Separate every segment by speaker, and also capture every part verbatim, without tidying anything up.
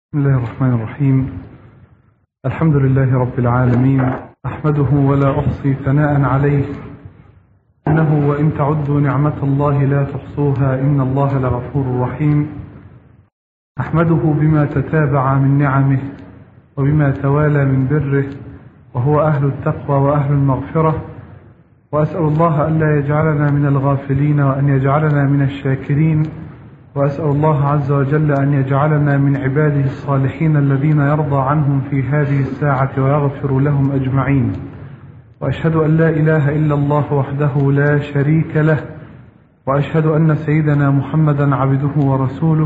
Speaker 1: بسم الله الرحمن الرحيم. الحمد لله رب العالمين، أحمده ولا أحصي ثناء عليه، إنه وإن تعدوا نعمة الله لا تحصوها إن الله لغفور رحيم. أحمده بما تتابع من نعمه وبما توالى من بره، وهو أهل التقوى وأهل المغفرة، وأسأل الله ألا يجعلنا من الغافلين وأن يجعلنا من الشاكرين، وأسأل الله عز وجل أن يجعلنا من عباده الصالحين الذين يرضى عنهم في هذه الساعة ويغفر لهم أجمعين. وأشهد أن لا إله إلا الله وحده لا شريك له، وأشهد أن سيدنا محمدا عبده ورسوله.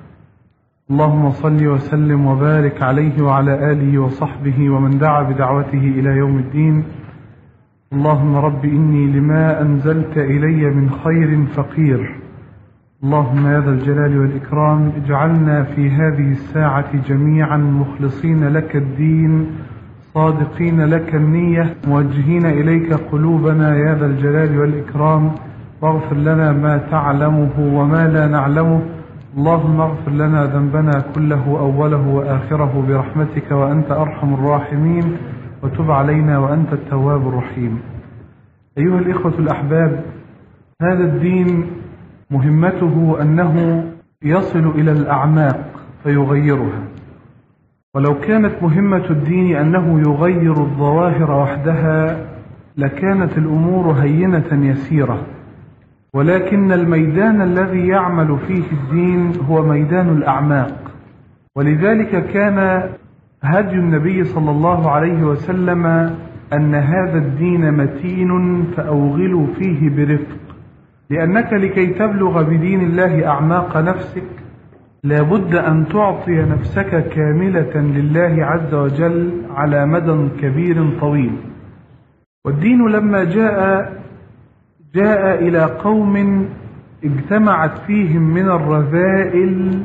Speaker 1: اللهم صل وسلم وبارك عليه وعلى آله وصحبه ومن دعا بدعوته إلى يوم الدين. اللهم رب إني لما أنزلت إلي من خير فقير، اللهم يا ذا الجلال والإكرام اجعلنا في هذه الساعة جميعا مخلصين لك الدين، صادقين لك النية، موجهين إليك قلوبنا يا ذا الجلال والإكرام، واغفر لنا ما تعلمه وما لا نعلمه. اللهم اغفر لنا ذنبنا كله أوله وآخره برحمتك وأنت أرحم الراحمين، وتب علينا وأنت التواب الرحيم. أيها الإخوة الأحباب، هذا الدين مهمته أنه يصل إلى الأعماق فيغيرها، ولو كانت مهمة الدين أنه يغير الظواهر وحدها لكانت الأمور هينة يسيرة، ولكن الميدان الذي يعمل فيه الدين هو ميدان الأعماق. ولذلك كان هدي النبي صلى الله عليه وسلم أن هذا الدين متين فأوغلوا فيه برفق، لأنك لكي تبلغ بدين الله أعماق نفسك لابد أن تعطي نفسك كاملة لله عز وجل على مدى كبير طويل. والدين لما جاء جاء إلى قوم اجتمعت فيهم من الرذائل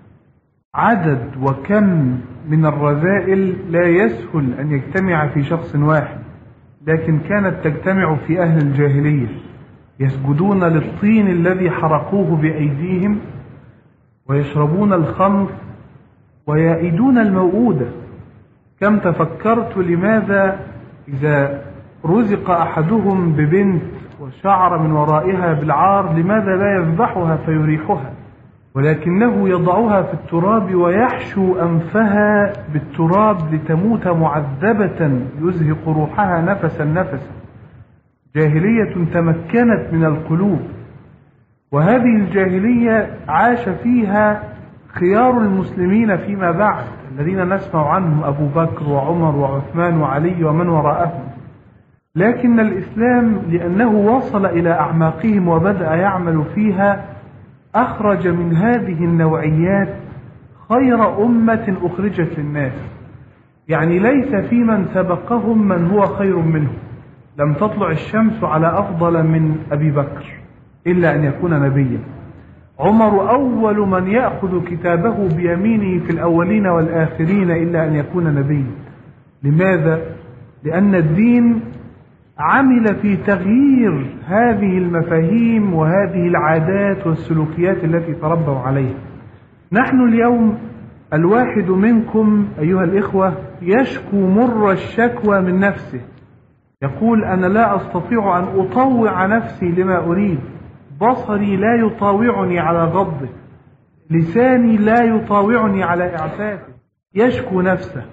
Speaker 1: عدد وكم من الرذائل لا يسهل أن يجتمع في شخص واحد، لكن كانت تجتمع في أهل الجاهلية، يسجدون للطين الذي حرقوه بأيديهم، ويشربون الخمر، ويائدون الموؤودة. كم تفكرت لماذا إذا رزق أحدهم ببنت وشعر من ورائها بالعار لماذا لا يذبحها فيريحها، ولكنه يضعها في التراب ويحشو أنفها بالتراب لتموت معذبة يزهق روحها نفسا نفسا. جاهلية تمكنت من القلوب، وهذه الجاهلية عاش فيها خيار المسلمين فيما بعد الذين نسمع عنهم أبو بكر وعمر وعثمان وعلي ومن وراءهم. لكن الإسلام لأنه وصل إلى أعماقهم وبدأ يعمل فيها أخرج من هذه النوعيات خير أمة أخرجت للناس، يعني ليس في من سبقهم من هو خير منهم. لم تطلع الشمس على أفضل من أبي بكر إلا أن يكون نبيا. عمر أول من يأخذ كتابه بيمينه في الأولين والآخرين إلا أن يكون نبيا. لماذا؟ لأن الدين عمل في تغيير هذه المفاهيم وهذه العادات والسلوكيات التي تربوا عليها. نحن اليوم الواحد منكم أيها الإخوة يشكو مر الشكوى من نفسه، يقول أنا لا أستطيع أن أطوع نفسي لما أريد، بصري لا يطاوعني على غضه، لساني لا يطاوعني على إعفافه، يشكو نفسه.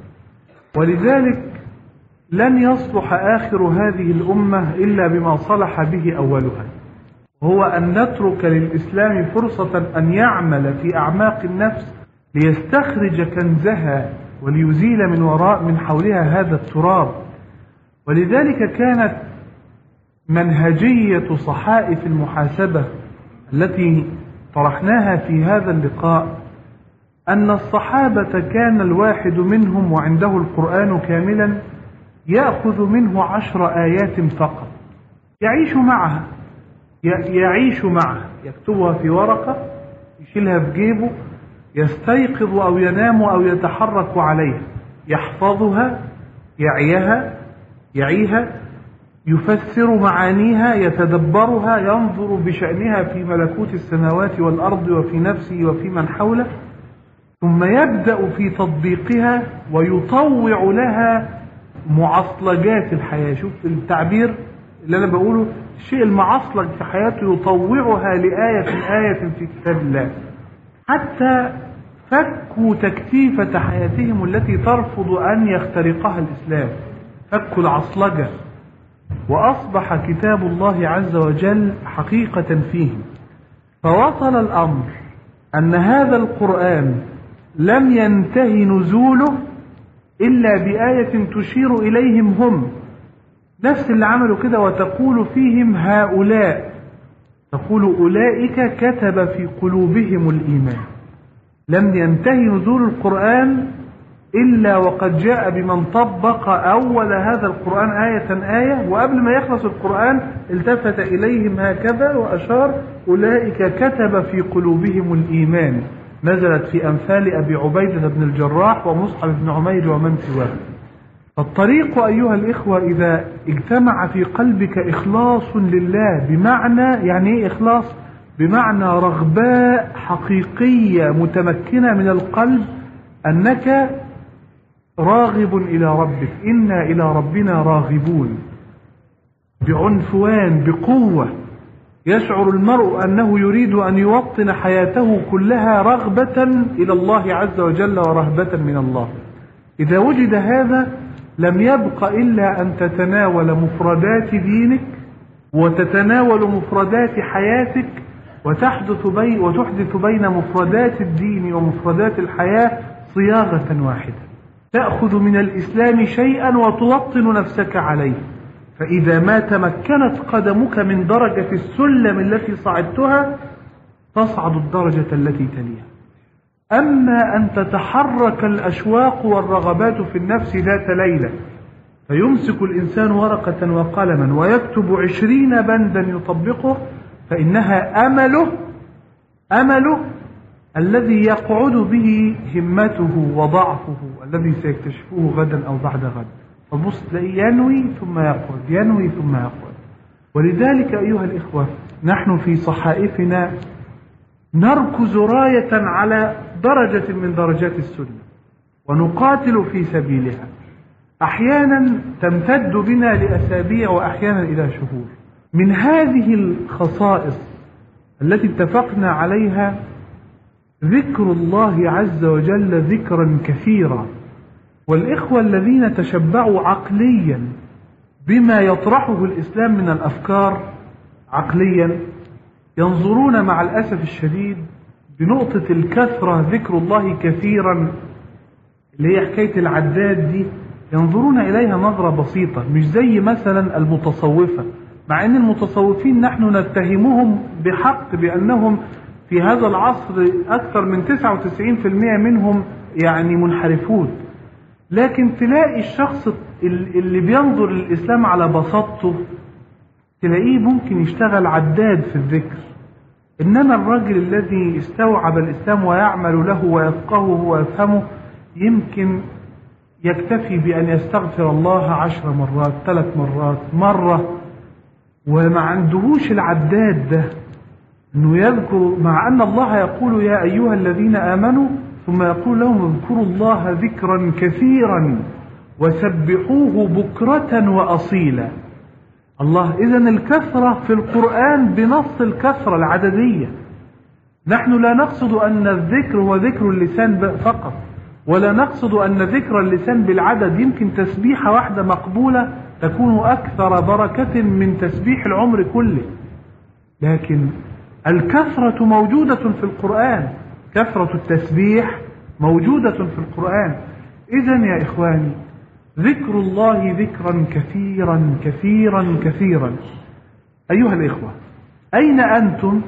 Speaker 1: ولذلك لن يصلح آخر هذه الأمة إلا بما صلح به أولها، وهو أن نترك للإسلام فرصة أن يعمل في أعماق النفس ليستخرج كنزها وليزيل من وراء من حولها هذا التراب. ولذلك كانت منهجية صحائف المحاسبة التي طرحناها في هذا اللقاء أن الصحابة كان الواحد منهم وعنده القرآن كاملا يأخذ منه عشر آيات فقط، يعيش معها يعيش معها يكتبها في ورقة، يشيلها في جيبه، يستيقظ أو ينام أو يتحرك عليها، يحفظها، يعيها يعيها يفسر معانيها، يتدبرها، ينظر بشأنها في ملكوت السماوات والأرض وفي نفسه وفي من حوله، ثم يبدأ في تطبيقها ويطوع لها معصلجات الحياة. شوف التعبير اللي أنا بقوله، الشيء المعصلج في حياته يطوعها لآية آية في كتاب الله، حتى فكوا تكتيفة حياتهم التي ترفض أن يخترقها الإسلام، فكوا العصلجة، وأصبح كتاب الله عز وجل حقيقة فيهم. فوصل الأمر أن هذا القرآن لم ينتهي نزوله إلا بآية تشير إليهم هم، نفس اللي عملوا كده، وتقول فيهم هؤلاء، تقول أولئك كتب في قلوبهم الإيمان. لم ينتهي نزول القرآن إلا وقد جاء بمن طبق أول هذا القرآن آية آية، وقبل ما يخلص القرآن التفت إليهم هكذا وأشار أولئك كتب في قلوبهم الإيمان. نزلت في أمثال أبي عبيدة بن الجراح ومصعب بن عمير ومن سواه. الطريق أيها الإخوة إذا اجتمع في قلبك إخلاص لله، بمعنى يعني إيه إخلاص؟ بمعنى رغباء حقيقية متمكنة من القلب أنك راغب إلى ربك، إنا إلى ربنا راغبون، بعنفوان بقوة، يشعر المرء أنه يريد أن يوطن حياته كلها رغبة إلى الله عز وجل ورهبة من الله. إذا وجد هذا لم يبق إلا أن تتناول مفردات دينك وتتناول مفردات حياتك، وتحدث بين وتحدث بين مفردات الدين ومفردات الحياة صياغة واحدة، تأخذ من الإسلام شيئا وتوطن نفسك عليه. فإذا ما تمكنت قدمك من درجة السلم التي صعدتها تصعد الدرجة التي تليها. أما أن تتحرك الأشواق والرغبات في النفس ذات ليلة، فيمسك الإنسان ورقة وقلما ويكتب عشرين بندا يطبقه، فإنها أمله أمله الذي يقعد به همته وضعفه الذي سيكتشفه غدا أو بعد غد. فبص تلاقيه ينوي ثم يقعد، ينوي ثم يقعد. ولذلك أيها الإخوة نحن في صحائفنا نركز راية على درجة من درجات السنة ونقاتل في سبيلها، أحيانا تمتد بنا لأسابيع وأحيانا إلى شهور. من هذه الخصائص التي اتفقنا عليها ذكر الله عز وجل ذكرا كثيرا. والإخوة الذين تشبعوا عقليا بما يطرحه الإسلام من الأفكار عقليا ينظرون مع الأسف الشديد بنقطة الكثرة، ذكر الله كثيرا اللي هي حكاية العداد دي، ينظرون إليها نظرة بسيطة، مش زي مثلا المتصوفة. مع أن المتصوفين نحن نتهمهم بحق بأنهم في هذا العصر أكثر من تسعة وتسعين بالمئة منهم يعني منحرفون، لكن تلاقي الشخص اللي بينظر للإسلام على بساطته تلاقيه ممكن يشتغل عداد في الذكر. إنما الرجل الذي استوعب الإسلام ويعمل له ويفقهه ويفهمه يمكن يكتفي بأن يستغفر الله عشر مرات، ثلاث مرات، مرة، وما عندهوش العداد ده أنه يذكر، مع أن الله يقول يا أيها الذين آمنوا، ثم يقول لهم اذكروا الله ذكرا كثيرا وسبحوه بكرة وأصيلا. الله إذن الكثرة في القرآن بنص الكثرة العددية. نحن لا نقصد أن الذكر هو ذكر اللسان فقط، ولا نقصد أن ذكر اللسان بالعدد. يمكن تسبيحة واحدة مقبولة تكون أكثر بركة من تسبيح العمر كله، لكن الكثرة موجودة في القرآن، كثرة التسبيح موجودة في القرآن. إذن يا إخواني ذكر الله ذكرا كثيرا كثيرا كثيرا. أيها الإخوة أين أنتم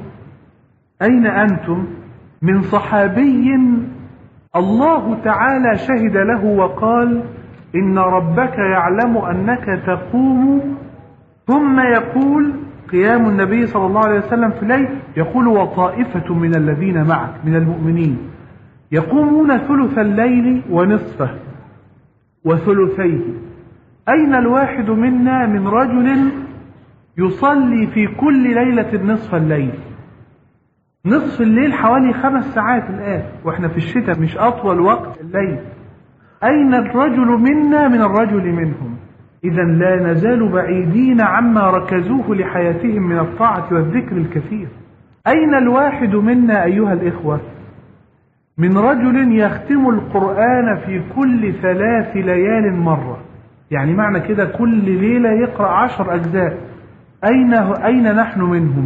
Speaker 1: أين أنتم من صحابي الله تعالى شهد له وقال إن ربك يعلم أنك تقوم، ثم يقول قيام النبي صلى الله عليه وسلم في الليل يقول وطائفة من الذين معك من المؤمنين يقومون ثلث الليل ونصفه وثلثيه. أين الواحد منا من رجل يصلي في كل ليلة نصف الليل؟ نصف الليل حوالي خمس ساعات الآن، وإحنا في الشتاء مش أطول وقت الليل. أين الرجل منا من الرجل منهم؟ إذا لا نزال بعيدين عما ركزوه لحياتهم من الطاعة والذكر الكثير. أين الواحد منا أيها الإخوة من رجل يختم القرآن في كل ثلاث ليال مرة؟ يعني معنى كده كل ليلة يقرأ عشر أجزاء. أين, أين نحن منهم؟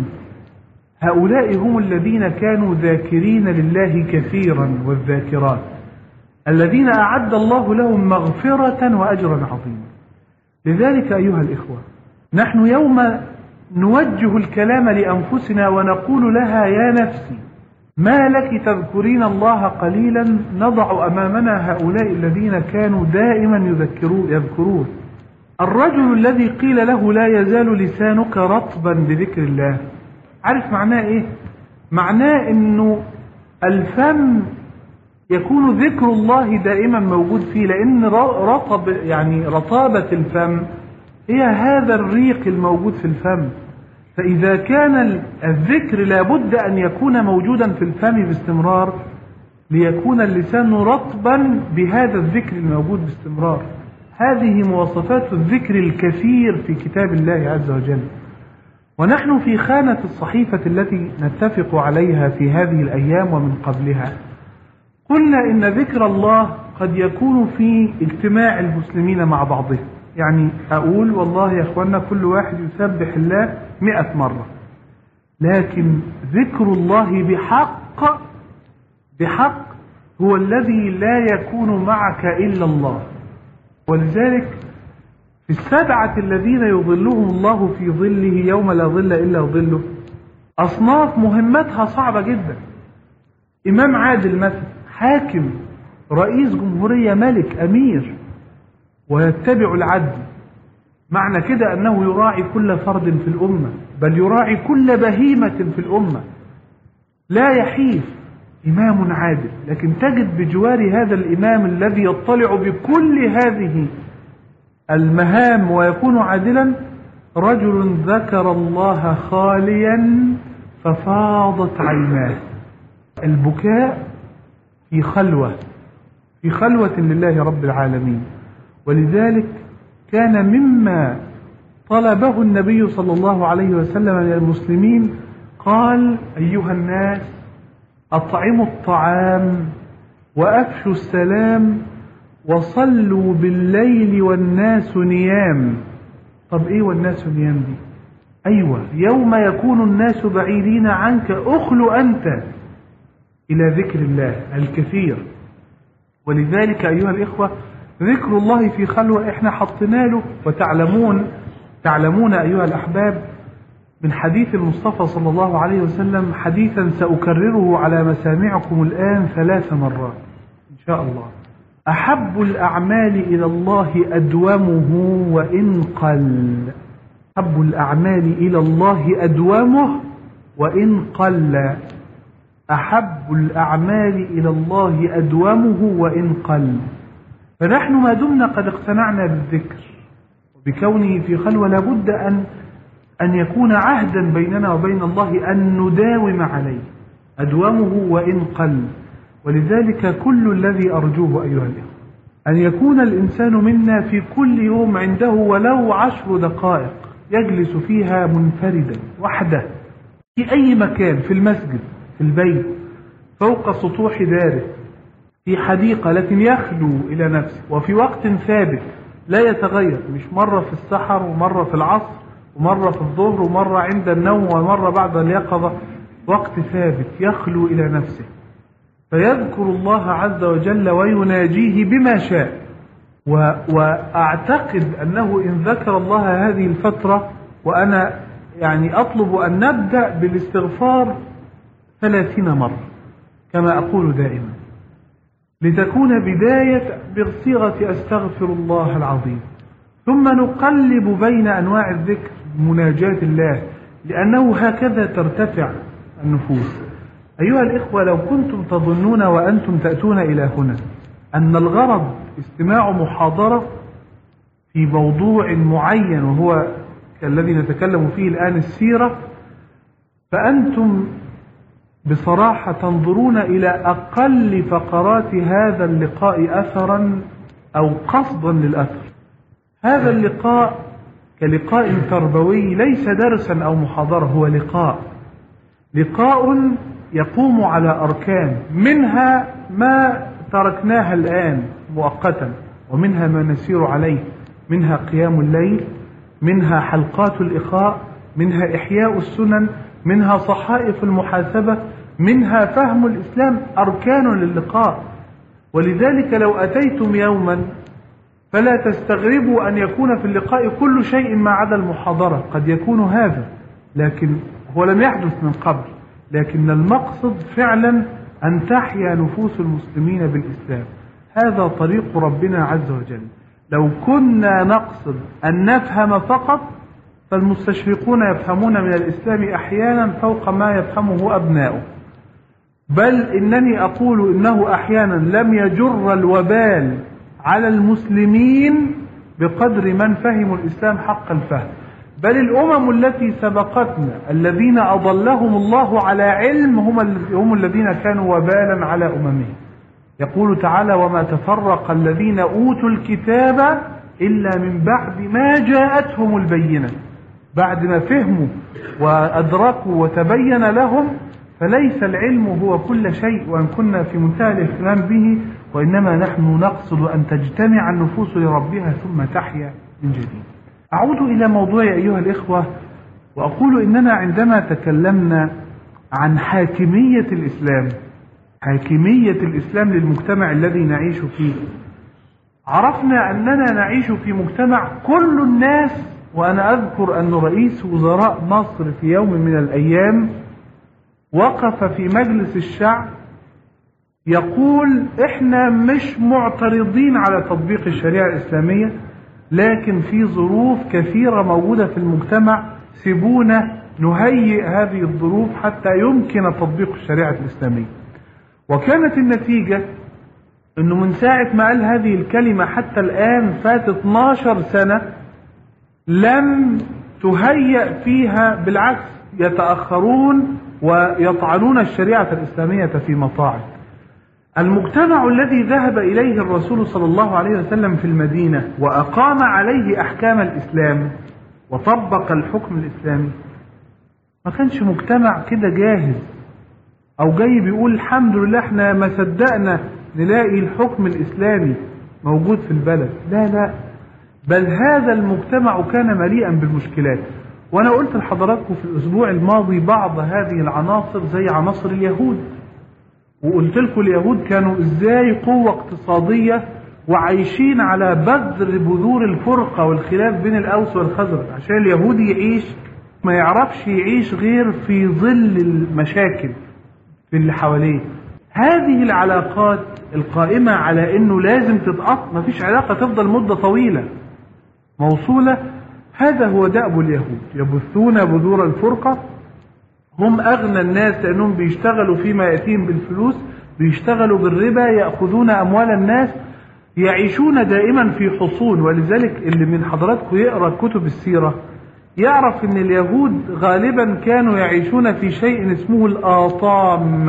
Speaker 1: هؤلاء هم الذين كانوا ذاكرين لله كثيرا والذاكرات، الذين أعد الله لهم مغفرة وأجرا عظيما. لذلك أيها الإخوة نحن يوم نوجه الكلام لأنفسنا ونقول لها يا نفسي ما لك تذكرين الله قليلا، نضع أمامنا هؤلاء الذين كانوا دائما يذكرون يذكرون. الرجل الذي قيل له لا يزال لسانك رطبا بذكر الله، عارف معناه إيه؟ معناه إنه الفم يكون ذكر الله دائما موجود فيه، لأن رطب يعني رطابة الفم هي هذا الريق الموجود في الفم. فإذا كان الذكر لابد أن يكون موجودا في الفم باستمرار ليكون اللسان رطبا بهذا الذكر الموجود باستمرار. هذه مواصفات الذكر الكثير في كتاب الله عز وجل. ونحن في خانة الصحيفة التي نتفق عليها في هذه الأيام ومن قبلها قلنا إن ذكر الله قد يكون في اجتماع المسلمين مع بعضهم. يعني أقول والله يا أخوانا كل واحد يسبح الله مئة مرة، لكن ذكر الله بحق بحق هو الذي لا يكون معك إلا الله. ولذلك في السبعة الذين يظلهم الله في ظله يوم لا ظل إلا ظله أصناف مهمتها صعبة جدا. إمام عادل مثلا، حاكم، رئيس جمهورية، ملك، أمير، ويتبع العدل. معنى كده أنه يراعي كل فرد في الأمة، بل يراعي كل بهيمة في الأمة، لا يحيف. إمام عادل، لكن تجد بجوار هذا الإمام الذي يطلع بكل هذه المهام ويكون عادلا رجل ذكر الله خاليا ففاضت عيناه. البكاء في خلوة في خلوة لله رب العالمين. ولذلك كان مما طلبه النبي صلى الله عليه وسلم من المسلمين قال أيها الناس أطعموا الطعام وأفشوا السلام وصلوا بالليل والناس نيام. طب إيه والناس نيام دي؟ أيوة، يوم يكون الناس بعيدين عنك أخلو أنت إلى ذكر الله الكثير. ولذلك أيها الإخوة ذكر الله في خلوة إحنا حطنا له. وتعلمون تعلمون أيها الأحباب من حديث المصطفى صلى الله عليه وسلم حديثا سأكرره على مسامعكم الآن ثلاث مرات إن شاء الله: أحب الأعمال إلى الله أدومه وإن قل. أحب الأعمال إلى الله أدومه وإن قل. أحب الأعمال إلى الله أدومه وإن قل. فنحن ما دمنا قد اقتنعنا بالذكر وبكونه في خلوة لابد أن أن يكون عهدا بيننا وبين الله أن نداوم عليه أدومه وإن قل. ولذلك كل الذي أرجوه أيها الإخوة أن يكون الإنسان منا في كل يوم عنده ولو عشر دقائق يجلس فيها منفردا وحده في أي مكان، في المسجد، في البيت، فوق سطوح داره، في حديقة، لكن يخلو إلى نفسه وفي وقت ثابت لا يتغير، مش مرة في السحر ومرة في العصر ومرة في الظهر ومرة عند النوم ومرة بعد اليقظة، وقت ثابت يخلو إلى نفسه فيذكر الله عز وجل ويناجيه بما شاء. و... وأعتقد أنه إن ذكر الله هذه الفترة، وأنا يعني أطلب أن نبدأ بالاستغفار ثلاثين مرة كما أقول دائما، لتكون بداية بصيغة أستغفر الله العظيم، ثم نقلب بين أنواع الذكر مناجاة الله، لأنه هكذا ترتفع النفوس. أيها الإخوة لو كنتم تظنون وأنتم تأتون إلى هنا أن الغرض استماع محاضرة في موضوع معين وهو كالذي نتكلم فيه الآن السيرة، فأنتم بصراحة تنظرون إلى أقل فقرات هذا اللقاء أثرا أو قصدا للأثر. هذا اللقاء كلقاء تربوي ليس درسا أو محاضرة، هو لقاء لقاء يقوم على أركان، منها ما تركناها الآن مؤقتا ومنها ما نسير عليه، منها قيام الليل، منها حلقات الإخاء، منها إحياء السنن، منها صحائف المحاسبة، منها فهم الإسلام، أركان للقاء. ولذلك لو أتيتم يوما فلا تستغربوا أن يكون في اللقاء كل شيء ما عدا المحاضرة، قد يكون هذا، لكن هو لم يحدث من قبل، لكن المقصد فعلا أن تحيا نفوس المسلمين بالإسلام. هذا طريق ربنا عز وجل. لو كنا نقصد أن نفهم فقط فالمستشرقون يفهمون من الإسلام أحيانا فوق ما يفهمه أبناؤه، بل إنني أقول إنه أحيانا لم يجر الوبال على المسلمين بقدر من فهموا الإسلام حق الفهم. بل الأمم التي سبقتنا الذين أضلهم الله على علم هم, هم الذين كانوا وبالا على أممهم. يقول تعالى: وما تفرق الذين أوتوا الكتاب إلا من بعد ما جاءتهم البينة. بعد ما فهموا وأدركوا وتبين لهم، فليس العلم هو كل شيء وأن كنا في منتهى الاهتمام به، وإنما نحن نقصد أن تجتمع النفوس لربها ثم تحيا من جديد. أعود إلى موضوع أيها الإخوة، وأقول إننا عندما تكلمنا عن حاكمية الإسلام حاكمية الإسلام للمجتمع الذي نعيش فيه، عرفنا أننا نعيش في مجتمع كل الناس. وأنا أذكر أن رئيس وزراء مصر في يوم من الأيام وقف في مجلس الشعب يقول: إحنا مش معترضين على تطبيق الشريعة الإسلامية، لكن في ظروف كثيرة موجودة في المجتمع، سيبونا نهيئ هذه الظروف حتى يمكن تطبيق الشريعة الإسلامية. وكانت النتيجة أنه من ساعة ما قال هذه الكلمة حتى الآن فات اثناشر سنة لم تهيئ فيها، بالعكس يتأخرون ويطعنون الشريعة الإسلامية في مطاعم. المجتمع الذي ذهب إليه الرسول صلى الله عليه وسلم في المدينة وأقام عليه أحكام الإسلام وطبق الحكم الإسلامي ما كانش مجتمع كده جاهز أو جاي بيقول الحمد لله احنا ما صدقنا نلاقي الحكم الإسلامي موجود في البلد. لا لا، بل هذا المجتمع كان مليئا بالمشكلات. وأنا قلت لحضراتكم في الأسبوع الماضي بعض هذه العناصر زي عناصر اليهود، وقلت لكم اليهود كانوا إزاي قوة اقتصادية وعايشين على بذر بذور الفرقة والخلاف بين الأوس والخزرج، عشان اليهود يعيش ما يعرفش يعيش غير في ظل المشاكل في اللي حواليه. هذه العلاقات القائمة على أنه لازم تتقطع، ما فيش علاقة تفضل مدة طويلة موصولة، هذا هو دأب اليهود. يبثون بذور الفرقة، هم أغنى الناس لأنهم بيشتغلوا فيما يأتيهم بالفلوس، بيشتغلوا بالربا، يأخذون أموال الناس، يعيشون دائما في حصون. ولذلك اللي من حضراتكم يقرأ كتب السيرة يعرف أن اليهود غالبا كانوا يعيشون في شيء اسمه الآطام.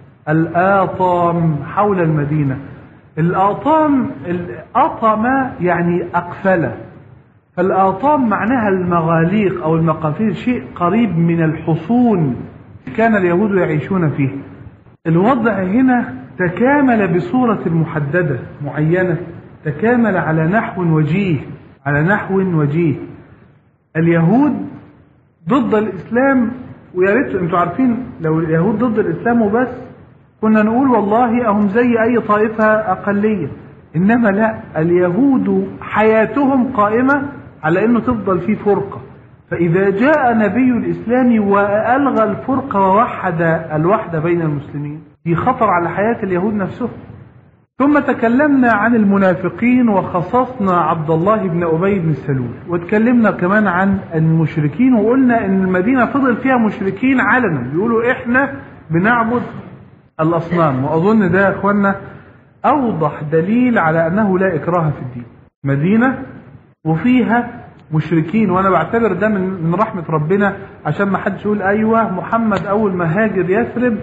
Speaker 1: الآطام حول المدينة. الآطام، الأطم يعني أقفلة، فالآطام معناها المغاليق أو المقافير، شيء قريب من الحصون كان اليهود يعيشون فيه. الوضع هنا تكامل بصورة محددة معينة، تكامل على نحو وجيه على نحو وجيه. اليهود ضد الإسلام، ويا ريت انتوا عارفين لو اليهود ضد الإسلام وبس كنا نقول والله هم زي أي طائفة أقلية، إنما لا، اليهود حياتهم قائمة على أنه تفضل فيه فرقة. فإذا جاء نبي الإسلام وألغى الفرقة ووحد الوحدة بين المسلمين، دي خطر على حياة اليهود نفسهم. ثم تكلمنا عن المنافقين وخصصنا عبد الله بن أبي بن سلول، وتكلمنا كمان عن المشركين وقلنا أن المدينة فضل فيها مشركين علنا بيقولوا إحنا بنعبد الأصنام. وأظن ده يا أخوانا أوضح دليل على أنه لا إكراه في الدين. مدينة وفيها مشركين، وأنا بعتبر ده من رحمة ربنا عشان ما حدش يقول أيوة محمد أول ما هاجر يثرب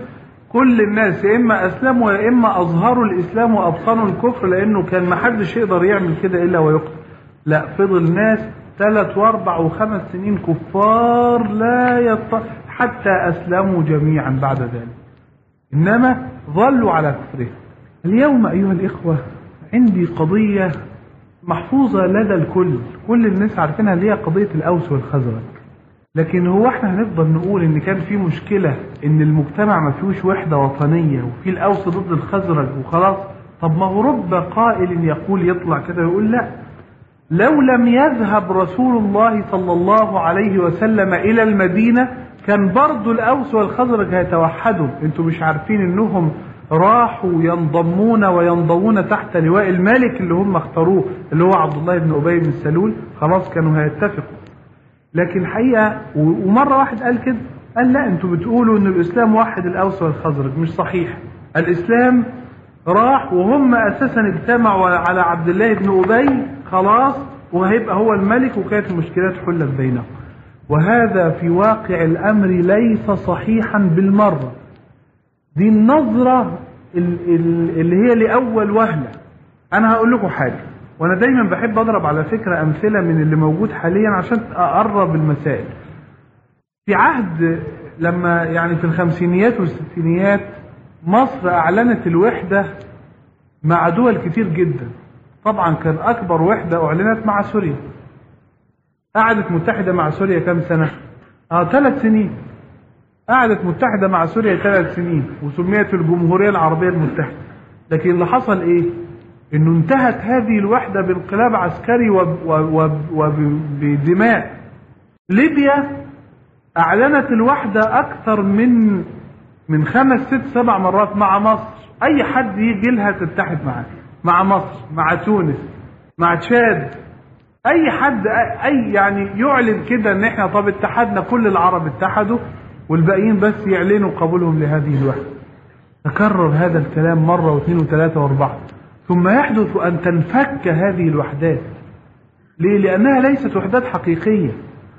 Speaker 1: كل الناس يا إما أسلموا يا إما أظهروا الإسلام وأبطنوا الكفر، لأنه كان محدش يقدر يعمل كده إلا ويقتل. لا، فضل ناس ثلاث واربع وخمس سنين كفار لا يط... حتى أسلموا جميعا بعد ذلك، إنما ظلوا على كفرهم. اليوم أيها الإخوة عندي قضية محفوظة لدى الكل، كل الناس عارفينها، اللي هي قضية الأوس والخزرج. لكن هو احنا هنفضل نقول ان كان في مشكلة ان المجتمع ما فيهوش وحدة وطنية وفي الأوس ضد الخزرج وخلاص؟ طب ما هو رب قائل يقول، يطلع كده يقول لا، لو لم يذهب رسول الله صلى الله عليه وسلم إلى المدينة كان برضو الأوس والخزرج هيتوحدوا. انتوا مش عارفين انهم راحوا ينضمون وينضوون تحت لواء الملك اللي هم اختاروه، اللي هو عبد الله بن أبي بن سلول؟ خلاص كانوا هيتفقوا. لكن الحقيقة ومرة واحد قال كده، قال لا، انتوا بتقولوا ان الإسلام وحد الأوس والخزرج. مش صحيح. الإسلام راح وهم أساسا اجتمعوا على عبد الله بن أبي خلاص، وهيبقى هو الملك، وكانت المشكلات حلت بينهم. وهذا في واقع الأمر ليس صحيحا بالمرة. دي النظرة اللي هي لأول وهلة. أنا هقول لكم حاجة، وأنا دايما بحب أضرب على فكرة أمثلة من اللي موجود حاليا عشان أقرب المسائل. في عهد لما يعني في الخمسينيات والستينيات مصر أعلنت الوحدة مع دول كتير جدا. طبعا كان أكبر وحدة أعلنت مع سوريا. قعدت متحدة مع سوريا كم سنة؟ آه ثلاث سنين. قعدت متحدة مع سوريا ثلاث سنين وسميت الجمهورية العربية المتحدة. لكن اللي حصل إيه؟ إنه انتهت هذه الوحدة بانقلاب عسكري وبدماء. ليبيا أعلنت الوحدة أكثر من من خمس ست سبع مرات مع مصر. أي حد يجي لها تتحد معاه، مع مصر، مع تونس، مع تشاد، أي حد أي يعني يعلن كده إن إحنا طب اتحدنا، كل العرب اتحدوا والباقيين بس يعلنوا قبولهم لهذه الوحدة. تكرر هذا الكلام مرة واثنين وثلاثة وأربعة، ثم يحدث أن تنفك هذه الوحدات. ليه؟ لأنها ليست وحدات حقيقية.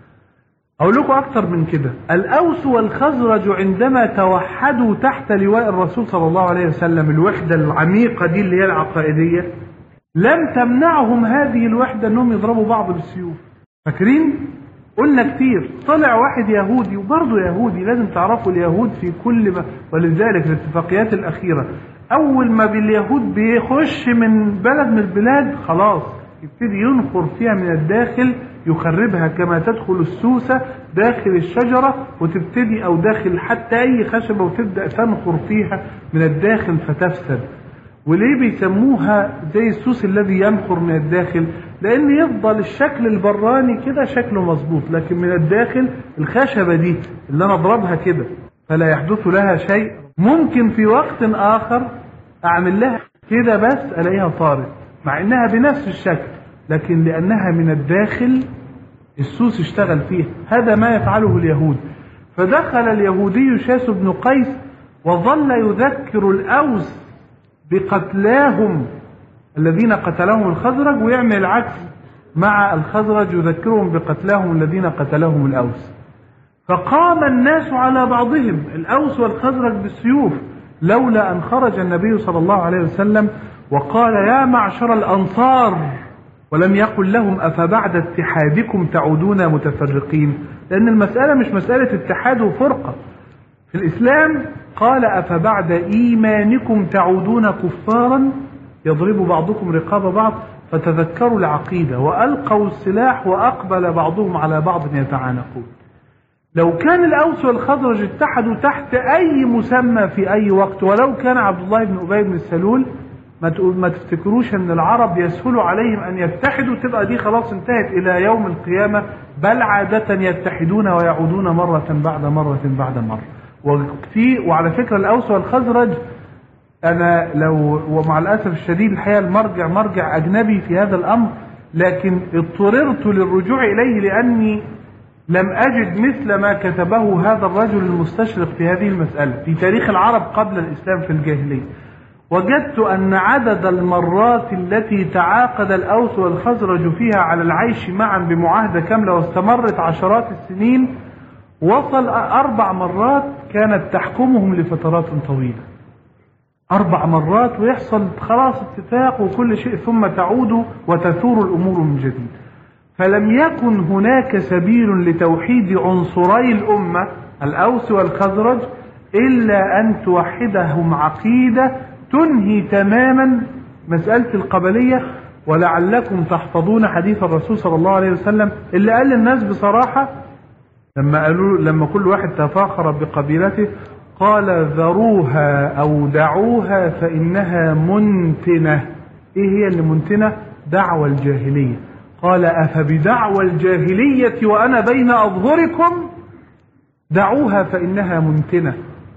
Speaker 1: أقول لكم أكثر من كده، الأوس والخزرج عندما توحدوا تحت لواء الرسول صلى الله عليه وسلم، الوحدة العميقة دي اللي هي العقائدية، لم تمنعهم هذه الوحدة أنهم يضربوا بعض بالسيوف. فاكرين؟ قلنا كتير، طلع واحد يهودي، وبرضه يهودي، لازم تعرفوا اليهود في كل ما، ولذلك الاتفاقيات الأخيرة أول ما باليهود بيخش من بلد من البلاد خلاص يبتدي ينخر فيها من الداخل، يخربها كما تدخل السوسة داخل الشجرة وتبتدي، أو داخل حتى أي خشبة، وتبدأ تنخر فيها من الداخل فتفسد. وليه بيسموها زي السوس الذي ينخر من الداخل؟ لأن يفضل الشكل البراني كده شكله مظبوط، لكن من الداخل الخشبة دي اللي أنا أضربها كده فلا يحدث لها شيء. ممكن في وقت آخر أعمل لها كده بس ألاقيها طارت، مع إنها بنفس الشكل، لكن لأنها من الداخل السوس اشتغل فيها. هذا ما يفعله اليهود. فدخل اليهودي شاس بن قيس وظل يذكر الأوس بقتلاهم الذين قتلهم الخزرج، ويعمل العكس مع الخزرج، يذكرهم بقتلاهم الذين قتلهم الأوس. فقام الناس على بعضهم، الأوس والخزرج بالسيوف، لولا أن خرج النبي صلى الله عليه وسلم وقال يا معشر الأنصار، ولم يقل لهم أفبعد اتحادكم تعودون متفرقين، لأن المسألة مش مسألة اتحاد وفرقة في الإسلام. قال أفبعد إيمانكم تعودون كفارا يضرب بعضكم رقاب بعض، فتذكروا العقيدة وألقوا السلاح وأقبل بعضهم على بعض يتعانقون. لو كان الأوس والخزرج اتحدوا تحت أي مسمى في أي وقت، ولو كان عبد الله بن أبي بن سلول، ما تقول ما تفتكروش ان العرب يسهل عليهم ان يتحدوا تبقى دي خلاص انتهت الى يوم القيامة، بل عادة يتحدون ويعودون مرة بعد مرة بعد مرة. وكتير. وعلى فكرة الأوس والخزرج، أنا لو ومع الأسف الشديد الحقيقة المرجع مرجع أجنبي في هذا الأمر، لكن اضطررت للرجوع إليه لأني لم أجد مثل ما كتبه هذا الرجل المستشرق في هذه المسألة في تاريخ العرب قبل الإسلام في الجاهلية. وجدت أن عدد المرات التي تعاقد الأوس والخزرج فيها على العيش معا بمعاهدة كاملة واستمرت عشرات السنين وصل أربع مرات كانت تحكمهم لفترات طويلة، أربع مرات ويحصل خلاص اتفاق وكل شيء، ثم تعود وتثور الأمور من جديد. فلم يكن هناك سبيل لتوحيد عنصري الأمة الأوس والخزرج إلا أن توحدهم عقيدة تنهي تماما مسألة القبلية. ولعلكم تحفظون حديث الرسول صلى الله عليه وسلم اللي قال للناس بصراحة لما قالوا لما كل واحد تفاخر بقبيلته قال ذروها أو دعوها فإنها منتنة. إيه هي اللي منتنة؟ دعوة الجاهلية. قال أفبدعوى الجاهلية وأنا بين أظهركم؟ دعوها فإنها منتنة.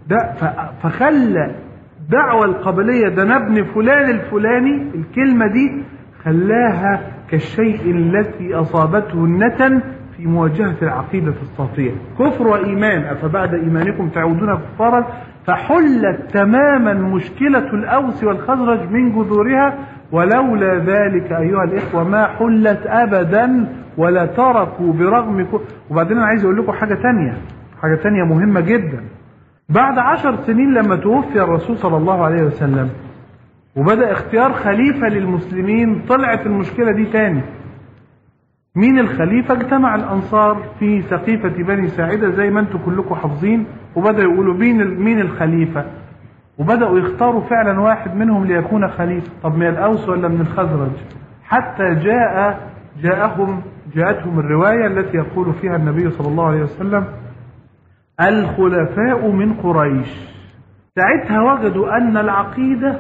Speaker 1: فخلى دعوة القبلية ده نبني فلان الفلاني، الكلمة دي خلاها كالشيء التي أصابته النتن في مواجهة العقيدة الساطية. كفر وإيمان، أفبعد إيمانكم تعودون كفارا. فحلت تماما مشكلة الأوس والخزرج من جذورها، ولولا ذلك أيها الإخوة ما حلت أبدا ولا تركوا برغم كفر. وبعدين أنا عايز أقول لكم حاجة تانية، حاجة تانية مهمة جدا. بعد عشر سنين لما توفي الرسول صلى الله عليه وسلم وبدأ اختيار خليفة للمسلمين، طلعت المشكلة دي تاني. مين الخليفة؟ اجتمع الأنصار في سقيفة بني ساعدة زي ما انتم كلكم حافظين، وبدأوا يقولوا مين الخليفة، وبدأوا يختاروا فعلا واحد منهم ليكون خليفة. طب من الأوس ولا من الخزرج؟ حتى جاء جاءهم جاءتهم الرواية التي يقول فيها النبي صلى الله عليه وسلم الخلفاء من قريش. ساعتها وجدوا أن العقيدة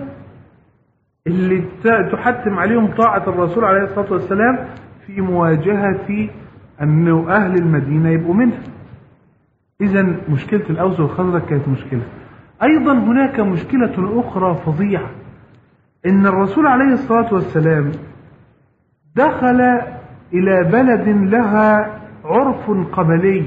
Speaker 1: اللي تحتم عليهم طاعة الرسول عليه الصلاة والسلام في مواجهة أن أهل المدينة يبقوا منها. إذن مشكلة الأوس والخزرج كانت مشكلة. أيضا هناك مشكلة أخرى فظيعة، إن الرسول عليه الصلاة والسلام دخل إلى بلد لها عرف قبلي،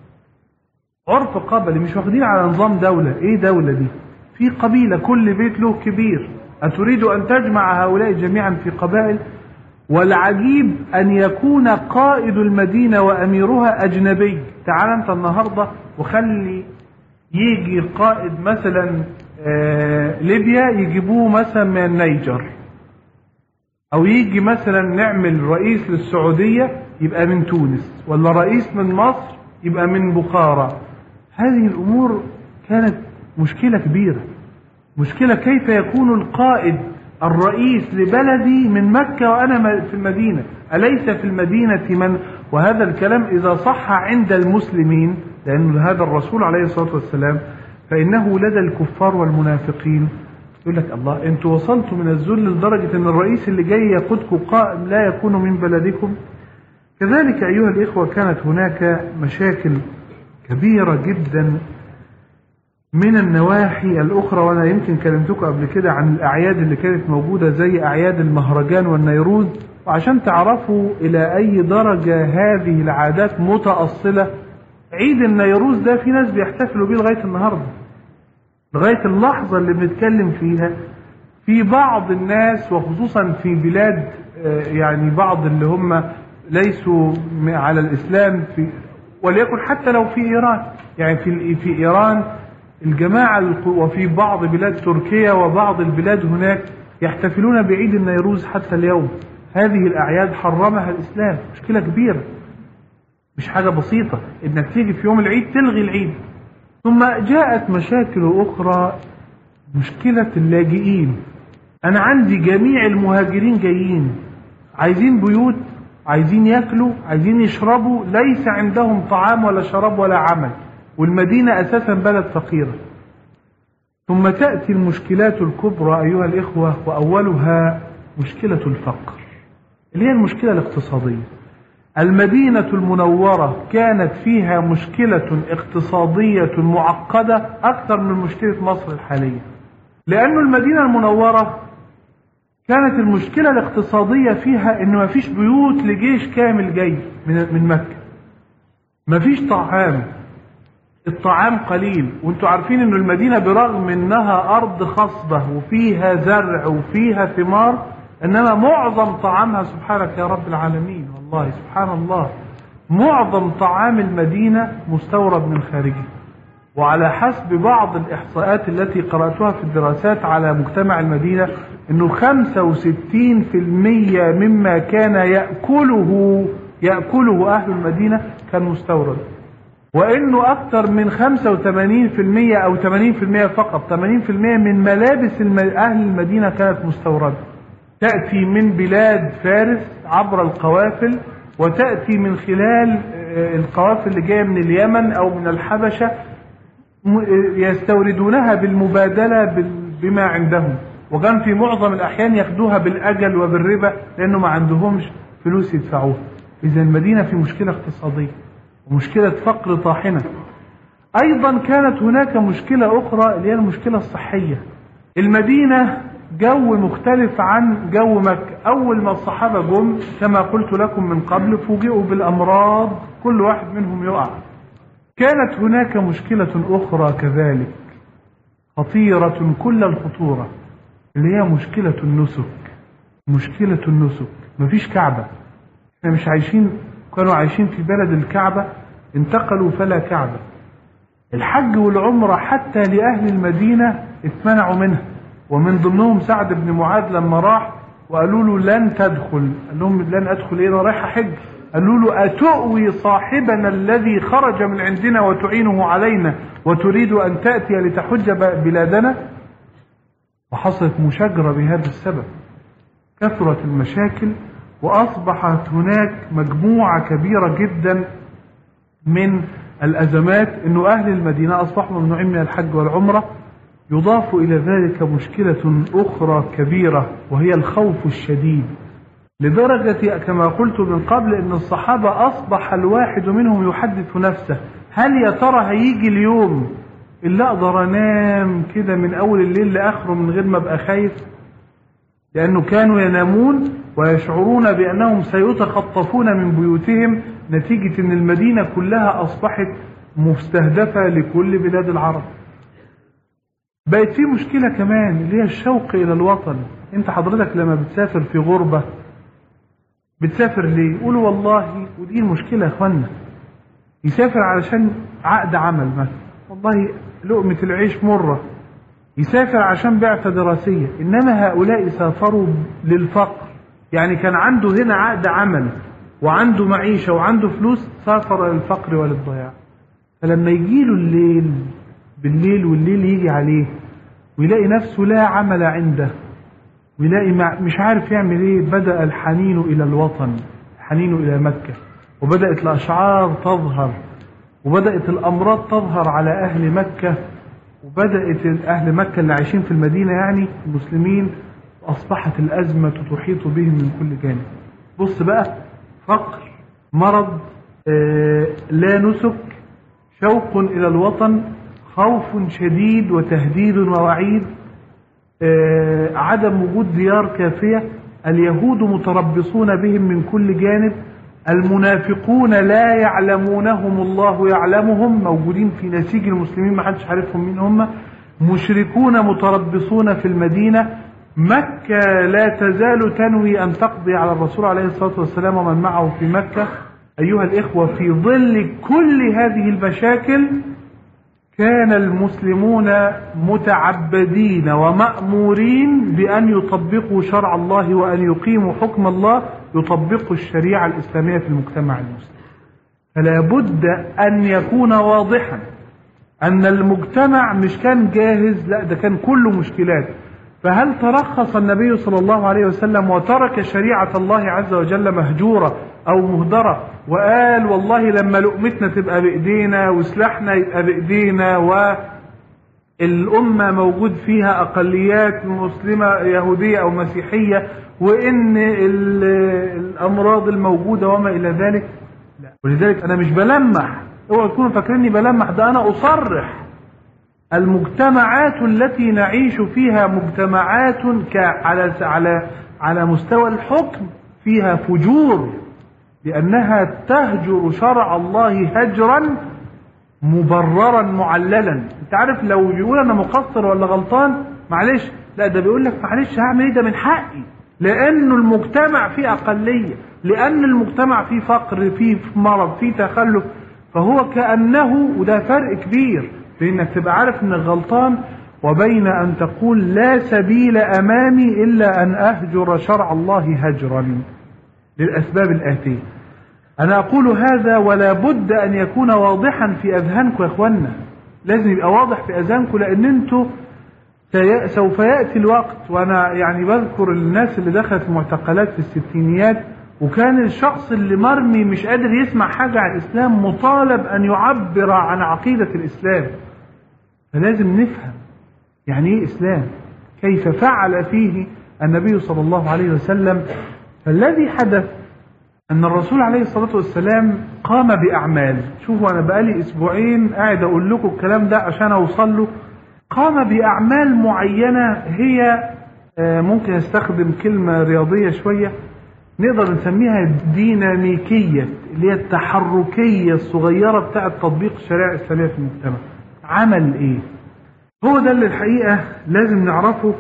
Speaker 1: عرف قبلي، مش واخدين على نظام دولة. إيه دولة دي؟ في قبيلة كل بيت له كبير، أتريد أن تجمع هؤلاء جميعا في قبائل؟ والعجيب أن يكون قائد المدينة وأميرها أجنبي. تعال أنت النهاردة وخلي يجي قائد مثلا ليبيا يجيبوه مثلا من النيجر، أو يجي مثلا نعمل رئيس للسعودية يبقى من تونس، ولا رئيس من مصر يبقى من بخارى. هذه الأمور كانت مشكلة كبيرة، مشكلة كيف يكون القائد الرئيس لبلدي من مكة وأنا في المدينة؟ أليس في المدينة من؟ وهذا الكلام إذا صح عند المسلمين، لأن هذا الرسول عليه الصلاة والسلام، فإنه لدى الكفار والمنافقين يقول لك الله أنتوا وصلتوا من الذل لدرجة أن الرئيس اللي جاي يقودكم قائم لا يكون من بلدكم. كذلك أيها الإخوة كانت هناك مشاكل كبيرة جدا من النواحي الأخرى، وأنا يمكن كلمتكم قبل كده عن الأعياد اللي كانت موجودة زي أعياد المهرجان والنيروز. وعشان تعرفوا إلى أي درجة هذه العادات متأصلة، عيد النيروز ده في ناس بيحتفلوا بيه لغاية النهاردة، لغاية اللحظة اللي بنتكلم فيها. في بعض الناس وخصوصا في بلاد يعني بعض اللي هم ليسوا على الإسلام، في وليكن حتى لو في إيران، يعني في في إيران الجماعة، وفي بعض بلاد تركيا وبعض البلاد هناك يحتفلون بعيد النيروز حتى اليوم. هذه الأعياد حرمها الإسلام، مشكلة كبيرة، مش حاجة بسيطة إنك تيجي في يوم العيد تلغي العيد. ثم جاءت مشاكل أخرى، مشكلة اللاجئين. أنا عندي جميع المهاجرين جايين عايزين بيوت، عايزين يأكلوا، عايزين يشربوا، ليس عندهم طعام ولا شراب ولا عمل، والمدينة أساسا بلد فقيرة. ثم تأتي المشكلات الكبرى أيها الإخوة، وأولها مشكلة الفقر اللي هي المشكلة الاقتصادية. المدينة المنورة كانت فيها مشكلة اقتصادية معقدة أكثر من مشكلة مصر الحالية، لأن المدينة المنورة كانت المشكلة الاقتصادية فيها إنه ما فيش بيوت لجيش كامل جاي من مكة، ما فيش طعام، الطعام قليل. وانتوا عارفين إنه المدينة برغم إنها أرض خصبة وفيها زرع وفيها ثمار، إنما معظم طعامها سبحانك يا رب العالمين، والله سبحان الله، معظم طعام المدينة مستورد من خارجها. وعلى حسب بعض الإحصاءات التي قرأتها في الدراسات على مجتمع المدينة أنه خمسة وستين بالمئة مما كان يأكله يأكله أهل المدينة كان مستورد، وأنه أكثر من خمسة وثمانين بالمئة أو ثمانين بالمئة فقط، ثمانين بالمئة من ملابس أهل المدينة كانت مستوردة، تأتي من بلاد فارس عبر القوافل، وتأتي من خلال القوافل اللي جاية من اليمن أو من الحبشة، يستوردونها بالمبادلة بما عندهم، وكان في معظم الأحيان ياخدوها بالأجل وبالربا لأنه ما عندهمش فلوس يدفعوها. إذا المدينة في مشكلة اقتصادية ومشكلة فقر طاحنة. أيضا كانت هناك مشكلة أخرى اللي هي المشكلة الصحية. المدينة جو مختلف عن جو مكة. أول ما الصحابة جم كما قلت لكم من قبل فوجئوا بالأمراض، كل واحد منهم يقع. كانت هناك مشكلة أخرى كذلك خطيرة كل الخطورة، اللي هي مشكلة النسك. مشكلة النسك، مفيش كعبة، احنا مش عايشين، كانوا عايشين في بلد الكعبة، انتقلوا فلا كعبة. الحج والعمرة حتى لأهل المدينة اتمنعوا منها، ومن ضمنهم سعد بن معاذ لما راح وقالوا له لن تدخل، قال لهم لن أدخل إيه، أنا رايح أحج. قالوا له أتؤوي صاحبنا الذي خرج من عندنا وتعينه علينا وتريد أن تأتي لتحج بلادنا؟ وحصلت مشاجرة بهذا السبب، كثرت المشاكل، وأصبحت هناك مجموعة كبيرة جدا من الأزمات، أنه أهل المدينة أصبحوا ممنوعين من الحج والعمرة. يضاف إلى ذلك مشكلة أخرى كبيرة وهي الخوف الشديد، لدرجة كما قلت من قبل أن الصحابة أصبح الواحد منهم يحدث نفسه هل يا ترى هيجي اليوم اللي أقدر أنام كده من أول الليل لآخره من غير ما أبقى خايف؟ لأنه كانوا ينامون ويشعرون بأنهم سيتخطفون من بيوتهم نتيجة أن المدينة كلها أصبحت مستهدفة لكل بلاد العرب. بقت في مشكلة كمان اللي هي الشوق إلى الوطن. أنت حضرتك لما بتسافر في غربة بتسافر ليه؟ قولوا والله، ودي المشكلة يا أخوانا، يسافر علشان عقد عمل مثلا، والله لقمة العيش مرة، يسافر عشان بعثة دراسية، إنما هؤلاء سافروا للفقر، يعني كان عنده هنا عقد عمل وعنده معيشة وعنده فلوس، سافر للفقر وللضياع. فلما يجيله الليل بالليل والليل يجي عليه ويلاقي نفسه لا عمل عنده ويلاقي مش عارف يعمل ايه، بدأ الحنين إلى الوطن، الحنين إلى مكة، وبدأت الأشعار تظهر، وبدأت الأمراض تظهر على أهل مكة، وبدأت أهل مكة اللي عايشين في المدينة يعني المسلمين، أصبحت الأزمة تحيط بهم من كل جانب. بص بقى، فقر، مرض، آه، لا نسك، شوق إلى الوطن، خوف شديد وتهديد ووعيد، آه، عدم وجود ديار كافية، اليهود متربصون بهم من كل جانب، المنافقون لا يعلمونهم الله يعلمهم، موجودين في نسيج المسلمين ما حدش عارفهم مين هم، مشركون متربصون في المدينة، مكة لا تزال تنوي أن تقضي على الرسول عليه الصلاة والسلام ومن معه في مكة. أيها الإخوة، في ظل كل هذه المشاكل كان المسلمون متعبدين ومأمورين بأن يطبقوا شرع الله وأن يقيموا حكم الله، يطبقوا الشريعة الإسلامية في المجتمع المسلم. فلا بد أن يكون واضحا أن المجتمع مش كان جاهز، لا ده كان كله مشكلات. فهل ترخص النبي صلى الله عليه وسلم وترك شريعة الله عز وجل مهجورة أو مهدرة وقال والله لما لقمتنا تبقى بإيدينا وسلاحنا يبقى بإيدينا والأمة موجود فيها أقليات مسلمة يهودية أو مسيحية وإن الأمراض الموجودة وما إلى ذلك؟ لا. ولذلك أنا مش بلمح، اوعوا تكونوا فاكريني بلمح، ده أنا أصرح. المجتمعات التي نعيش فيها مجتمعات على على على مستوى الحكم فيها فجور، لأنها تهجر شرع الله هجرا مبررا معللا. انت عارف لو بيقول انا مقصر ولا غلطان معلش، لا ده بيقول لك معلش هعمل ايه، ده من حقي، لأنه المجتمع فيه أقلية، لأن المجتمع فيه فقر، فيه مرض، فيه تخلف. فهو كأنه، وده فرق كبير، بين انك تبقى عارف انك غلطان وبين ان تقول لا سبيل امامي الا ان اهجر شرع الله هجرا للاسباب الاتيه. انا اقول هذا ولا بد ان يكون واضحا في اذهانكم يا اخوانا، لازم يبقى واضح في اذهانكم، لان انتوا سوف ياتي الوقت. وانا يعني بذكر الناس اللي دخلت المعتقلات في الستينيات، وكان الشخص اللي مرمي مش قادر يسمع حاجه عن الاسلام مطالب ان يعبر عن عقيده الاسلام. فلازم نفهم يعني ايه اسلام، كيف فعل فيه النبي صلى الله عليه وسلم. فالذي حدث ان الرسول عليه الصلاة والسلام قام باعمال. شوفوا انا بقالي اسبوعين قاعد اقول لكم الكلام ده عشان اوصل له. قام باعمال معينة هي ممكن استخدم كلمة رياضية شوية، نقدر نسميها ديناميكية، اللي هي التحركية الصغيرة بتاعة تطبيق الشريعة الإسلامية في المجتمع. عمل ايه؟ هو ده اللي الحقيقة لازم نعرفه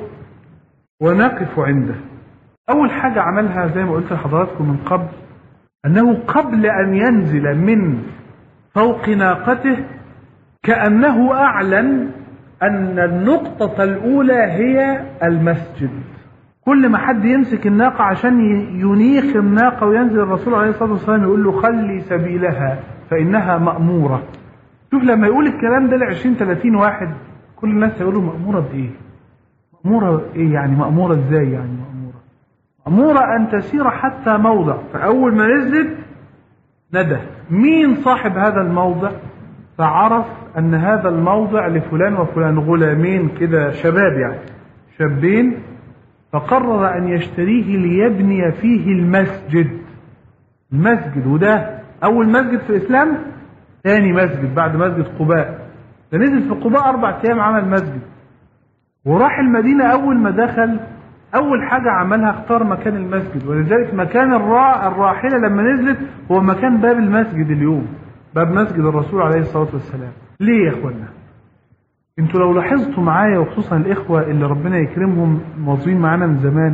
Speaker 1: ونقف عنده. اول حاجة عملها زي ما قلت لحضراتكم من قبل، انه قبل ان ينزل من فوق ناقته كأنه اعلن ان النقطة الاولى هي المسجد. كل ما حد يمسك الناقة عشان ينيخ الناقة وينزل الرسول عليه الصلاة والسلام يقول له خلي سبيلها فإنها مأمورة. شوف لما يقول الكلام ده لعشرين ثلاثين واحد، كل الناس هيقولوا مأمورة بإيه؟ مأمورة إيه يعني؟ مأمورة إزاي يعني مأمورة؟ مأمورة أن تسير حتى موضع. فأول ما نزلت ندى مين صاحب هذا الموضع، فعرف أن هذا الموضع لفلان وفلان، غلامين كده شباب يعني شابين، فقرر أن يشتريه ليبني فيه المسجد. المسجد، وده أول مسجد في الإسلام، ثاني مسجد بعد مسجد قباء. ده نزل في قباء أربع أيام عمل مسجد، وراح المدينة. أول ما دخل أول حاجة عملها اختار مكان المسجد، ولذلك مكان الرا... الراحلة لما نزلت هو مكان باب المسجد اليوم، باب مسجد الرسول عليه الصلاة والسلام. ليه يا أخوانا؟ انتوا لو لاحظتوا معايا، وخصوصا الإخوة اللي ربنا يكرمهم موظفين معانا من زمان،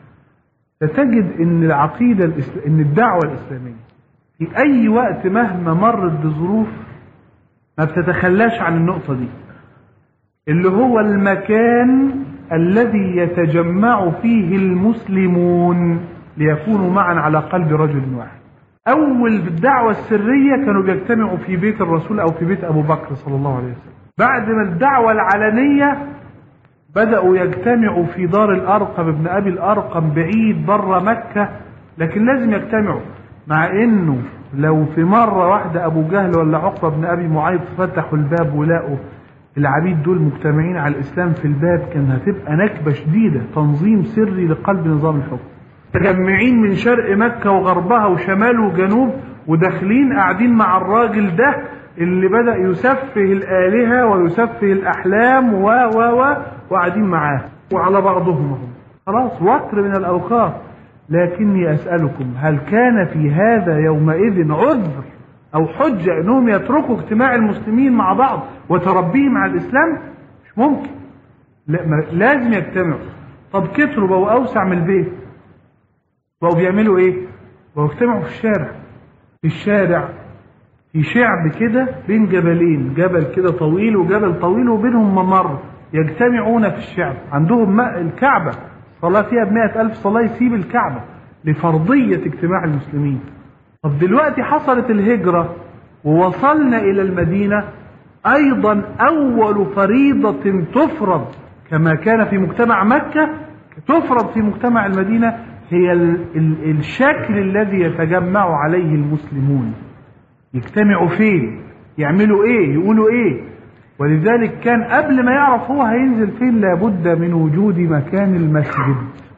Speaker 1: ستجد ان العقيدة الإسل... ان الدعوة الإسلامية في أي وقت مهما مرت بظروف ما بتتخلاش عن النقطة دي، اللي هو المكان الذي يتجمع فيه المسلمون ليكونوا معا على قلب رجل واحد. أول الدعوة السرية كانوا بيجتمعوا في بيت الرسول أو في بيت أبو بكر صلى الله عليه وسلم. بعد ما الدعوة العلنية بدأوا يجتمعوا في دار الأرقم ابن أبي الأرقم بعيد بره مكة، لكن لازم يجتمعوا. مع إنه لو في مرة واحدة أبو جهل ولا عقبة بن أبي معيط فتحوا الباب ولقوا العبيد دول مجتمعين على الإسلام في الباب، كان هتبقى نكبة شديدة، تنظيم سري لقلب نظام الحكم. متجمعين من شرق مكة وغربها وشمال وجنوب، وداخلين قاعدين مع الراجل ده اللي بدأ يسفه الآلهة ويسفه الأحلام و و و وقاعدين معاه وعلى بعضهم هم. خلاص وتر من الأوقات. لكني أسألكم، هل كان في هذا يومئذ عذر أو حجة أنهم يتركوا اجتماع المسلمين مع بعض وتربيهم على الإسلام؟ مش ممكن. لا، لازم يجتمعوا. طب كتروا بقوا أوسع من البيت، بقوا بيعملوا إيه؟ بقوا يجتمعوا في الشارع. في الشارع في شعب كده بين جبلين، جبل كده طويل وجبل طويل وبينهم ممر، يجتمعون في الشعب. عندهم الكعبة صلاة فيها بمائة ألف صلاة، يسيب الكعبة لفرضية اجتماع المسلمين. طب دلوقتي حصلت الهجرة ووصلنا إلى المدينة، أيضا أول فريضة تفرض كما كان في مجتمع مكة تفرض في مجتمع المدينة، هي ال ال الشكل الذي يتجمع عليه المسلمون. يجتمعوا فين؟ يعملوا ايه؟ يقولوا ايه؟ ولذلك كان قبل ما يعرف هو هينزل فين لابد من وجود مكان المسجد.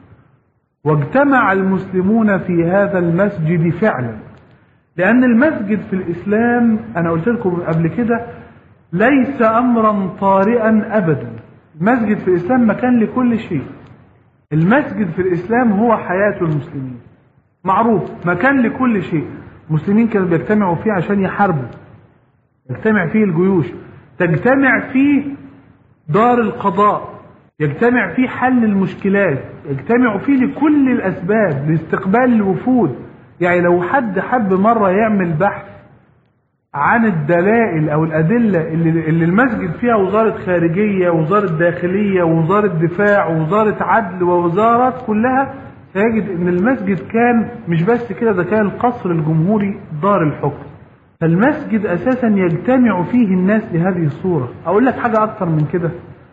Speaker 1: واجتمع المسلمون في هذا المسجد فعلا، لأن المسجد في الإسلام أنا قلت لكم قبل كده ليس أمرا طارئا أبدا. المسجد في الإسلام مكان لكل شيء. المسجد في الإسلام هو حياة المسلمين، معروف، مكان لكل شيء. المسلمين كانوا بيجتمعوا فيه عشان يحاربوا، يجتمع فيه الجيوش، تجتمع فيه دار القضاء، يجتمع فيه حل المشكلات، يجتمع فيه لكل الأسباب، لاستقبال الوفود. يعني لو حد حب مرة يعمل بحث عن الدلائل أو الأدلة اللي, اللي المسجد فيها وزارة خارجية ووزارة داخلية ووزارة دفاع ووزارة عدل ووزارات كلها، سيجد أن المسجد كان مش بس كده، ده كان القصر الجمهوري دار الحكم. فالمسجد أساسا يجتمع فيه الناس لهذه الصورة. أقول لك حاجة أكتر من كده،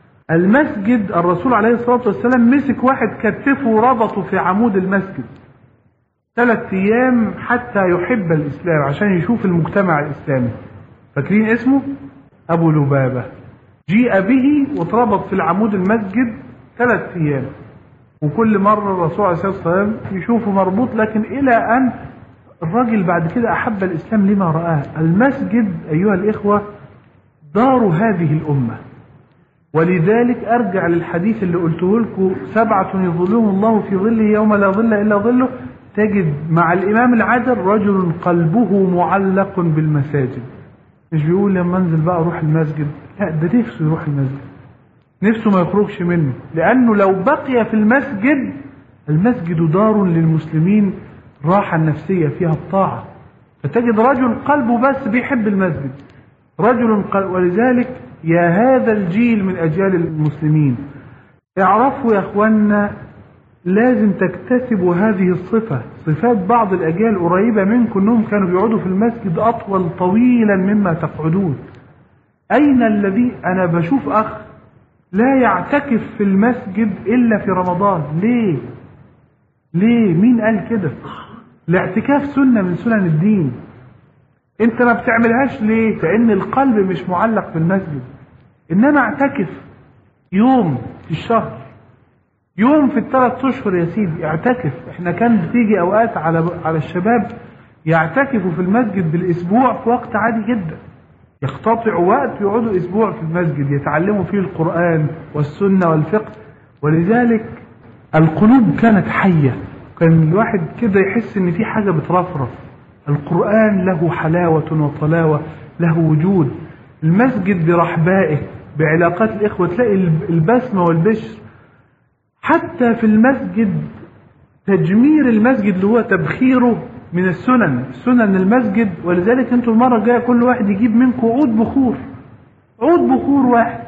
Speaker 1: المسجد الرسول عليه الصلاة والسلام مسك واحد كتفه وربطه في عمود المسجد ثلاث أيام حتى يحب الإسلام، عشان يشوف المجتمع الإسلامي. فاكرين اسمه؟ أبو لبابة. جيء به واتربط في العمود المسجد ثلاث أيام، وكل مرة الرسول عليه الصلاة والسلام يشوفه مربوط، لكن إلى أن الراجل بعد كده أحب الإسلام لما رآه. المسجد أيها الإخوة دار هذه الأمة، ولذلك أرجع للحديث اللي قلته لكم: سبعة يظلهم الله في ظله يوم لا ظل إلا ظله. تجد مع الإمام العادل رجل قلبه معلق بالمساجد. مش بيقول لما انزل بقى اروح المسجد، لا، ده نفسه يروح المسجد، نفسه ما يخرجش منه، لأنه لو بقي في المسجد، المسجد دار للمسلمين راحة النفسية فيها الطاعة. فتجد رجل قلبه بس بيحب المسجد، رجل قلب. ولذلك يا هذا الجيل من أجيال المسلمين، اعرفوا يا أخوانا لازم تكتسبوا هذه الصفة، صفات بعض الأجيال قريبة منكم أنهم كانوا بيقعدوا في المسجد أطول طويلا مما تقعدون. أين الذي أنا بشوف أخ لا يعتكف في المسجد إلا في رمضان؟ ليه؟ ليه؟ مين قال كده؟ الاعتكاف سنة من سنن الدين، انت ما بتعملهاش ليه؟ لأن القلب مش معلق بالمسجد. إنما اعتكف يوم في الشهر، يوم في الثلاث اشهر يا سيدي، اعتكف. احنا كان بتيجي اوقات على على الشباب يعتكفوا في المسجد بالاسبوع في وقت عادي جدا، يقتطعوا وقت يقعدوا اسبوع في المسجد يتعلموا فيه القرآن والسنة والفقه. ولذلك القلوب كانت حية، كان الواحد كده يحس ان في حاجة بترفرف. القرآن له حلاوة وطلاوة، له وجود. المسجد برحبائه بعلاقات الإخوة تلاقي البسمة والبشر. حتى في المسجد تجمير المسجد اللي هو تبخيره من السنن، سنن المسجد. ولذلك انتوا المرة الجاية كل واحد يجيب منكم عود بخور، عود بخور واحد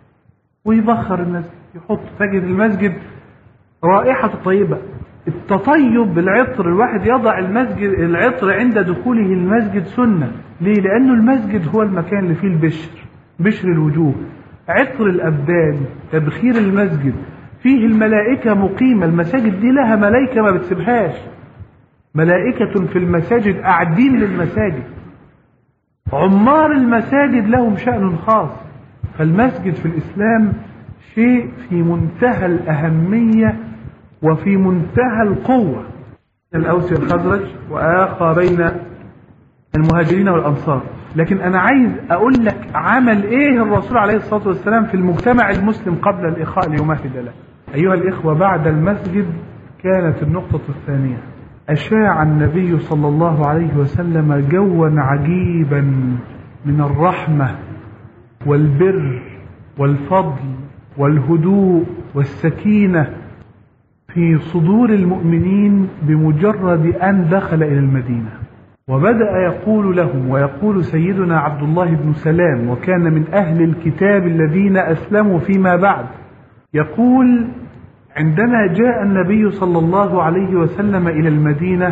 Speaker 1: ويبخر المسجد، يحط. تجد المسجد رائحة طيبة. التطيب بالعطر، الواحد يضع المسجد العطر عند دخوله المسجد سنة. ليه؟ لأنه المسجد هو المكان اللي فيه البشر، بشر الوجوه، عطر الأبدان، تبخير المسجد. فيه الملائكة مقيمة، المساجد دي لها ملائكة ما بتسيبهاش، ملائكة في المساجد قاعدين للمساجد، عمار المساجد لهم شأن خاص. فالمسجد في الإسلام شيء في منتهى الأهمية وفي منتهى القوة. الأوس والخزرج وآخى بين المهاجرين والأنصار. لكن أنا عايز أقول لك عمل إيه الرسول عليه الصلاة والسلام في المجتمع المسلم قبل الإخاء ليمهد له. أيها الإخوة، بعد المسجد كانت النقطة الثانية: أشاع النبي صلى الله عليه وسلم جوا عجيبا من الرحمة والبر والفضل والهدوء والسكينة في صدور المؤمنين بمجرد أن دخل إلى المدينة. وبدأ يقول لهم، ويقول سيدنا عبد الله بن سلام، وكان من أهل الكتاب الذين أسلموا فيما بعد، يقول: عندما جاء النبي صلى الله عليه وسلم إلى المدينة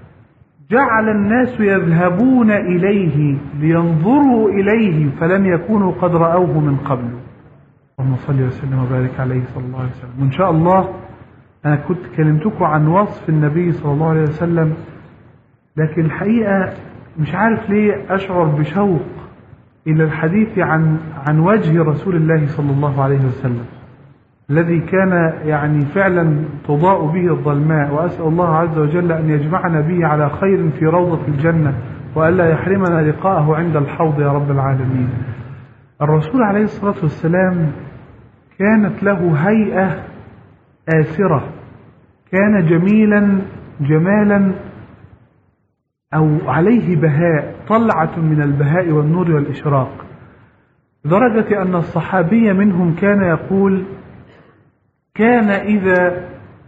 Speaker 1: جعل الناس يذهبون إليه لينظروا إليه فلم يكونوا قد رأوه من قبل. اللهم صل وسلم وبارك عليه صلى الله عليه وسلم. وإن شاء الله أنا كنت كلمتكم عن وصف النبي صلى الله عليه وسلم، لكن الحقيقة مش عارف ليه أشعر بشوق إلى الحديث عن عن وجه رسول الله صلى الله عليه وسلم الذي كان يعني فعلا تضاء به الظلماء. وأسأل الله عز وجل أن يجمعنا به على خير في روضة الجنة، وألا يحرمنا لقاءه عند الحوض يا رب العالمين. الرسول عليه الصلاة والسلام كانت له هيئة آسرة، كان جميلا جمالا أو عليه بهاء، طلعة من البهاء والنور والإشراق، لدرجة أن الصحابي منهم كان يقول: كان إذا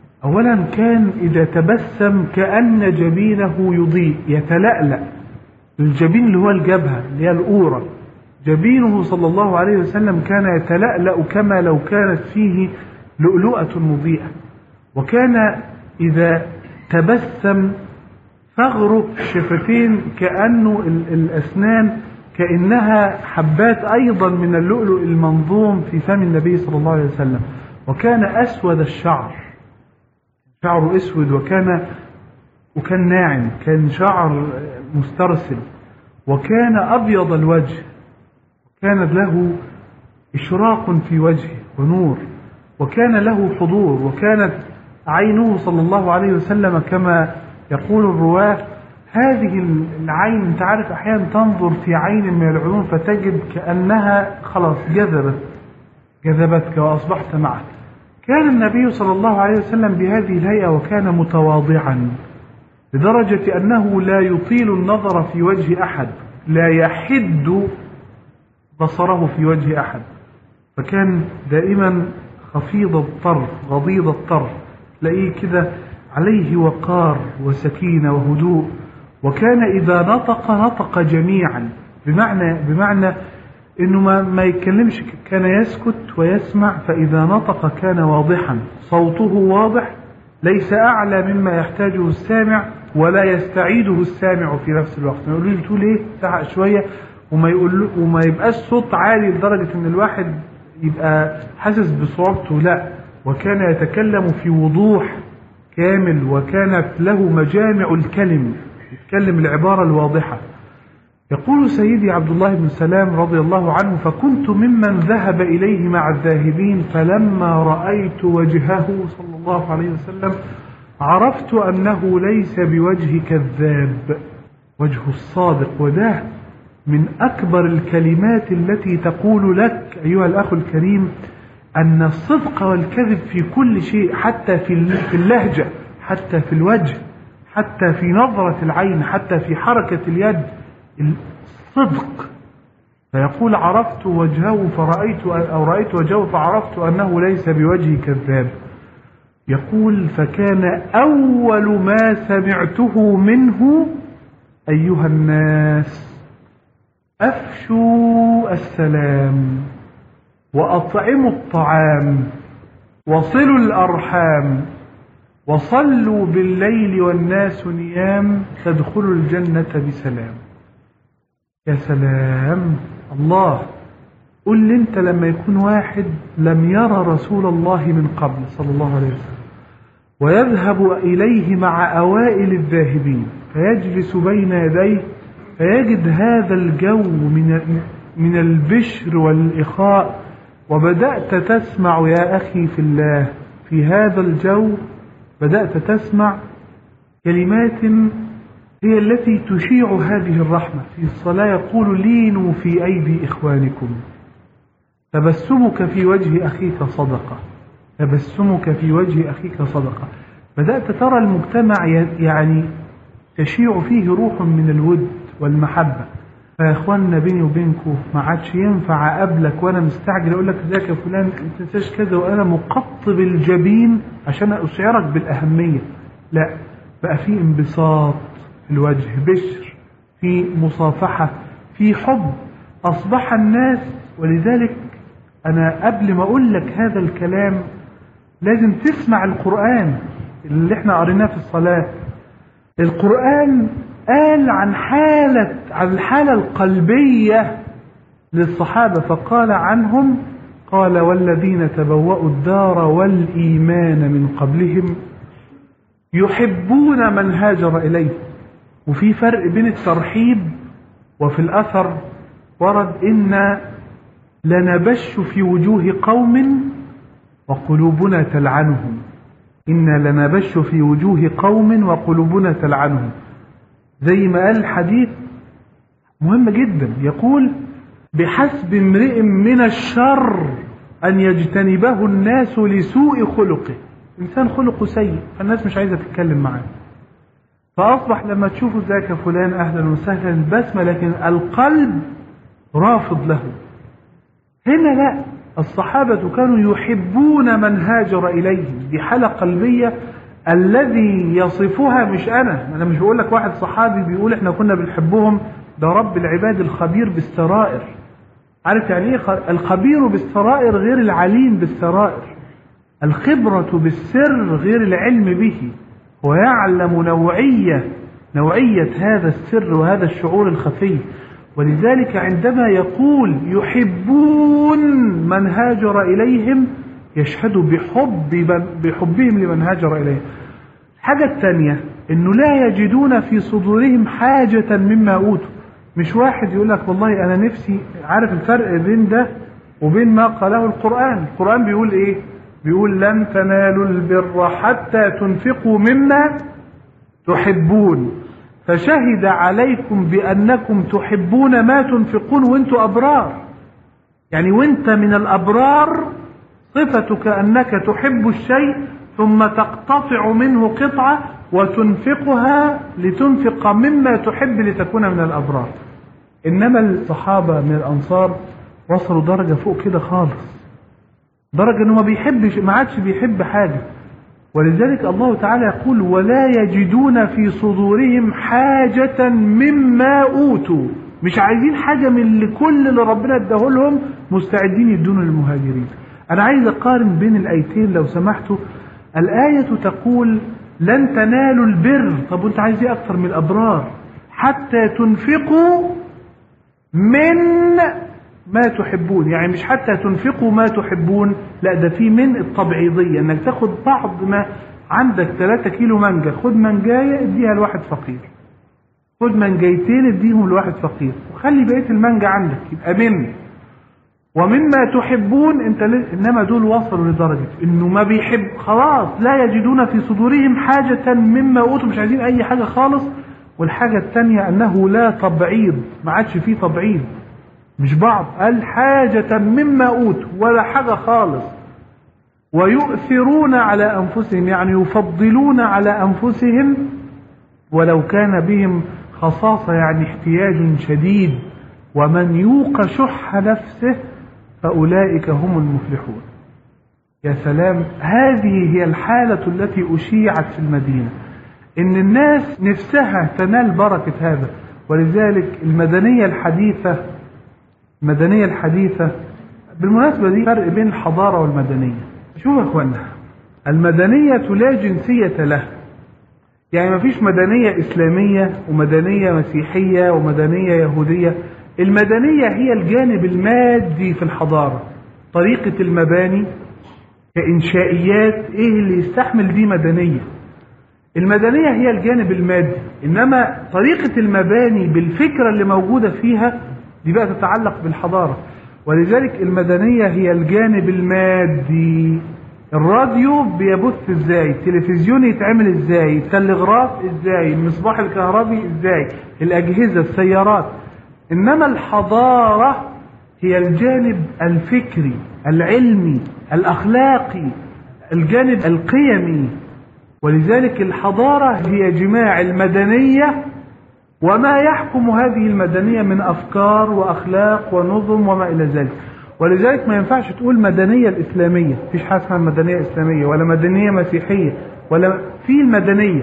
Speaker 1: أولا كان إذا تبسم كأن جبينه يضيء يتلألأ، الجبين اللي هو الجبهة اللي هي الأورة، جبينه صلى الله عليه وسلم كان يتلألأ كما لو كانت فيه لؤلؤة مضيئة، وكان إذا تبسم ثغر الشفتين كأنه الأسنان كأنها حبات أيضا من اللؤلؤ المنظوم في فم النبي صلى الله عليه وسلم. وكان أسود الشعر، شعره أسود، وكان وكان ناعم، كان شعر مسترسل، وكان أبيض الوجه، كان له إشراق في وجهه ونور، وكان له حضور، وكانت عينه صلى الله عليه وسلم كما يقول الرواة هذه العين، انت عارف احيانا تنظر في عين من العيون فتجد كأنها خلاص جذبت جذبتك واصبحت معه. كان النبي صلى الله عليه وسلم بهذه الهيئة، وكان متواضعا لدرجة أنه لا يطيل النظر في وجه أحد، لا يحد بصره في وجه أحد، فكان دائما خفيض الطرف غضيض الطرف، تلاقيه كده عليه وقار وسكينة وهدوء. وكان إذا نطق نطق جميعا، بمعنى بمعنى إنه ما, ما يتكلمش، كان يسكت ويسمع، فإذا نطق كان واضحا، صوته واضح، ليس أعلى مما يحتاجه السامع ولا يستعيده السامع في نفس الوقت. ما يقولوش تقول إيه تعق شوية، وما يقول وما يبقاش صوت عالي لدرجة إن الواحد يبقى حاسس بصعوبته، لا، وكان يتكلم في وضوح كامل، وكانت له مجامع الكلم، يتكلم العبارة الواضحة. يقول سيدي عبد الله بن سلام رضي الله عنه: فكنت ممن ذهب إليه مع الذاهبين، فلما رأيت وجهه صلى الله عليه وسلم عرفت أنه ليس بوجه كذاب، وجه الصادق. وده من أكبر الكلمات التي تقول لك أيها الأخ الكريم أن الصدق والكذب في كل شيء، حتى في اللهجة، حتى في الوجه، حتى في نظرة العين، حتى في حركة اليد، الصدق. فيقول: عرفت وجهه فرأيت أو رأيت وجهه فعرفت أنه ليس بوجه كذاب. يقول: فكان أول ما سمعته منه: أيها الناس أفشوا السلام، وأطعموا الطعام، وصلوا الأرحام، وصلوا بالليل والناس نيام، تدخلوا الجنة بسلام. يا سلام الله! قل لي انت لما يكون واحد لم يرى رسول الله من قبل صلى الله عليه وسلم، ويذهب إليه مع أوائل الذاهبين، فيجلس بين يديه فيجد هذا الجو من من البشر والإخاء، وبدأت تسمع يا أخي في الله في هذا الجو، بدأت تسمع كلمات هي التي تشيع هذه الرحمة. في الصلاة يقول: لينوا في أيدي إخوانكم، تبسمك في وجه أخيك صدقة، تبسمك في وجه أخيك صدقة. بدأت ترى المجتمع يعني تشيع فيه روح من الود والمحبة. فيا اخواننا بيني وبينكم ما عادش ينفع اقابلك وانا مستعجل اقول لك ازيك يا فلان ما تنساش كذا وانا مقطب الجبين عشان اشعرك بالاهميه. لا، بقى في انبساط في الوجه، بشر، في مصافحه، في حب. اصبح الناس، ولذلك انا قبل ما اقول لك هذا الكلام لازم تسمع القرآن اللي احنا قريناه في الصلاة. القرآن قال عن حالة عن الحالة القلبية للصحابة، فقال عنهم: قال: والذين تبوأوا الدار والإيمان من قبلهم يحبون من هاجر إليه. وفي فرق بين الترحيب وفي الأثر ورد: إن لنبش في وجوه قوم وقلوبنا تلعنهم، إنا لنبش في وجوه قوم وقلوبنا تلعنهم. زي ما قال الحديث مهم جدا، يقول: بحسب امرئ من الشر أن يجتنبه الناس لسوء خلقه. إنسان خلقه سيء فالناس مش عايزة تتكلم معاه، فأصبح لما تشوفه ذاك فلان أهلا وسهلا البسمة، لكن القلب رافض له. هنا لا، الصحابة كانوا يحبون من هاجر إليهم، دي حالة قلبية الذي يصفها مش أنا أنا مش بقول لك واحد صحابي بيقول إحنا كنا بنحبهم ده رب العباد الخبير بالسرائر. عارف يعني ايه الخبير بالسرائر؟ غير العليم بالسرائر. الخبرة بالسر غير العلم به، ويعلم نوعية نوعية هذا السر وهذا الشعور الخفي. ولذلك عندما يقول يحبون من هاجر إليهم يشهد بحب بحبهم لمن هاجر إليهم. الحاجة الثانية انه لا يجدون في صدورهم حاجة مما اوتوا. مش واحد يقول لك والله انا نفسي، عارف الفرق بين ده وبين ما قاله القرآن؟ القرآن بيقول ايه؟ بيقول لن تنالوا البر حتى تنفقوا مما تحبون، فشهد عليكم بأنكم تحبون ما تنفقون وانتوا أبرار. يعني وانت من الأبرار صفتك أنك تحب الشيء ثم تقتطع منه قطعة وتنفقها لتنفق مما تحب لتكون من الأبرار. إنما الصحابة من الأنصار وصلوا درجة فوق كده خالص، درجة أنه ما بيحبش، ما عادش بيحب حاجة. ولذلك الله تعالى يقول ولا يجدون في صدورهم حاجة مما أوتوا. مش عايزين حاجة من اللي كل اللي ربنا اداه لهم مستعدين يدون للمهاجرين. أنا عايز أقارن بين الآيتين لو سمحتوا. الآية تقول لن تنالوا البر، طب وانت عايز ايه أكثر من الأبرار؟ حتى تنفقوا من ما تحبون. يعني مش حتى تنفقوا ما تحبون، لا ده في من التبعيضية، انك تاخد بعض ما عندك ثلاثة كيلو مانجا، خد منجاية اديها لواحد فقير، خد منجايتين اديهم لواحد فقير، وخلي بقية المانجا عندك، يبقى من. ومما تحبون انت ل... انما دول وصلوا لدرجة انه ما بيحب، خلاص لا يجدون في صدورهم حاجة مما اوتوا، مش عايزين اي حاجة خالص. والحاجة الثانية انه لا تبعيض، ما عادش فيه تبعيض، مش بعض، قال حاجة مما اوتوا ولا حاجة خالص. ويؤثرون على انفسهم، يعني يفضلون على انفسهم ولو كان بهم خصاصة، يعني احتياج شديد. ومن يوق شح نفسه فأولئك هم المفلحون. يا سلام، هذه هي الحالة التي أشيعت في المدينة، إن الناس نفسها تنال بركة هذا. ولذلك المدنية الحديثة المدنية الحديثة بالمناسبة دي فرق بين الحضارة والمدنية. شوفوا يا اخوانا، المدنية لا جنسية له، يعني ما فيش مدنية إسلامية ومدنية مسيحية ومدنية يهودية. المدنية هي الجانب المادي في الحضارة، طريقة المباني كإنشائيات، إيه اللي يستحمل دي مدنية. المدنية هي الجانب المادي، إنما طريقة المباني بالفكرة اللي موجودة فيها دي بقى تتعلق بالحضارة. ولذلك المدنية هي الجانب المادي. الراديو بيبث ازاي، التلفزيون يتعمل ازاي، التلغراف ازاي، المصباح الكهربي ازاي، الأجهزة، السيارات. إنما الحضارة هي الجانب الفكري العلمي الأخلاقي، الجانب القيمي. ولذلك الحضارة هي جماع المدنية وما يحكم هذه المدنية من أفكار وأخلاق ونظم وما إلى ذلك. ولذلك ما ينفعش تقول مدنية الإسلامية، مفيش حاجة اسمها مدنية إسلامية ولا مدنية مسيحية، ولا في المدنية،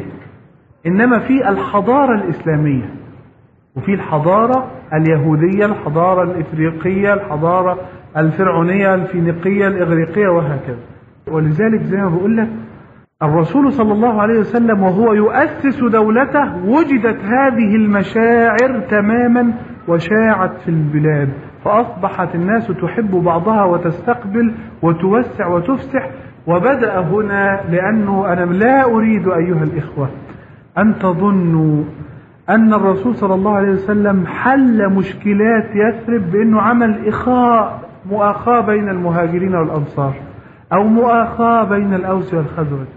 Speaker 1: إنما في الحضارة الإسلامية، وفي الحضارة اليهودية، الحضارة الإفريقية، الحضارة الفرعونية، الفينيقية، الإغريقية، وهكذا. ولذلك زي ما بقول لك الرسول صلى الله عليه وسلم وهو يؤسس دولته وجدت هذه المشاعر تماما وشاعت في البلاد، فأصبحت الناس تحب بعضها وتستقبل وتوسع وتفسح. وبدأ هنا، لأنه أنا لا أريد أيها الإخوة أن تظنوا أن الرسول صلى الله عليه وسلم حل مشكلات يثرب بأنه عمل إخاء مؤاخاة بين المهاجرين والأنصار أو مؤاخاة بين الأوس والخزرج.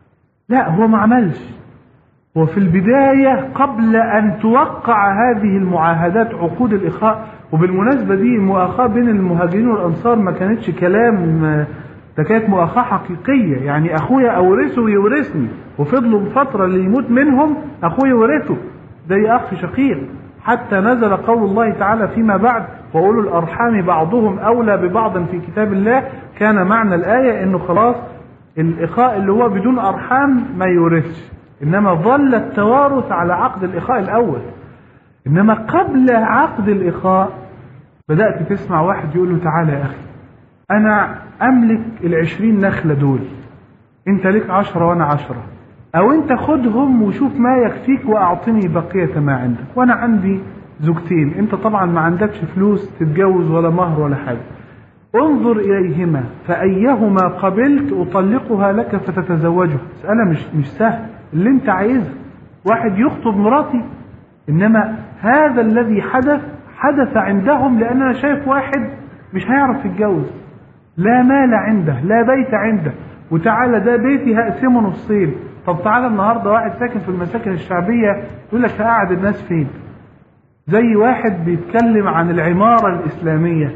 Speaker 1: لا، هو ما عملش. هو في البداية قبل أن توقع هذه المعاهدات عقود الإخاء، وبالمناسبة دي المؤاخاة بين المهاجرين والأنصار ما كانتش كلام، ده كانت مؤاخاة حقيقية. يعني أخويا أورثه ويورثني، وفضلوا فترة اللي يموت منهم أخويا يورثه زي أخ شقيق، حتى نزل قول الله تعالى فيما بعد وأولو الأرحام بعضهم أولى ببعض في كتاب الله. كان معنى الآية إنه خلاص الإخاء اللي هو بدون أرحام ما يورثش، إنما ظل التوارث على عقد الإخاء الأول. إنما قبل عقد الإخاء بدأت تسمع واحد يقول له تعالى يا أخي أنا أملك العشرين نخلة دول، أنت لك عشرة وأنا عشرة، أو أنت خدهم وشوف ما يكفيك وأعطني بقية ما عندك، وأنا عندي زوجتين، أنت طبعا ما عندكش فلوس تتجوز ولا مهر ولا حاجة، انظر إليهما فأيهما قبلت أطلقها لك فتتزوجها. مسألة مش مش سهل اللي أنت عايزها، واحد يخطب مراتي. إنما هذا الذي حدث حدث عندهم لأن أنا شايف واحد مش هيعرف يتجوز، لا مال عنده لا بيت عنده، وتعالى ده بيتي هقسمه نصين. طب تعالى النهارده واحد ساكن في المساكن الشعبية يقول لك هقعد الناس فين؟ زي واحد بيتكلم عن العمارة الإسلامية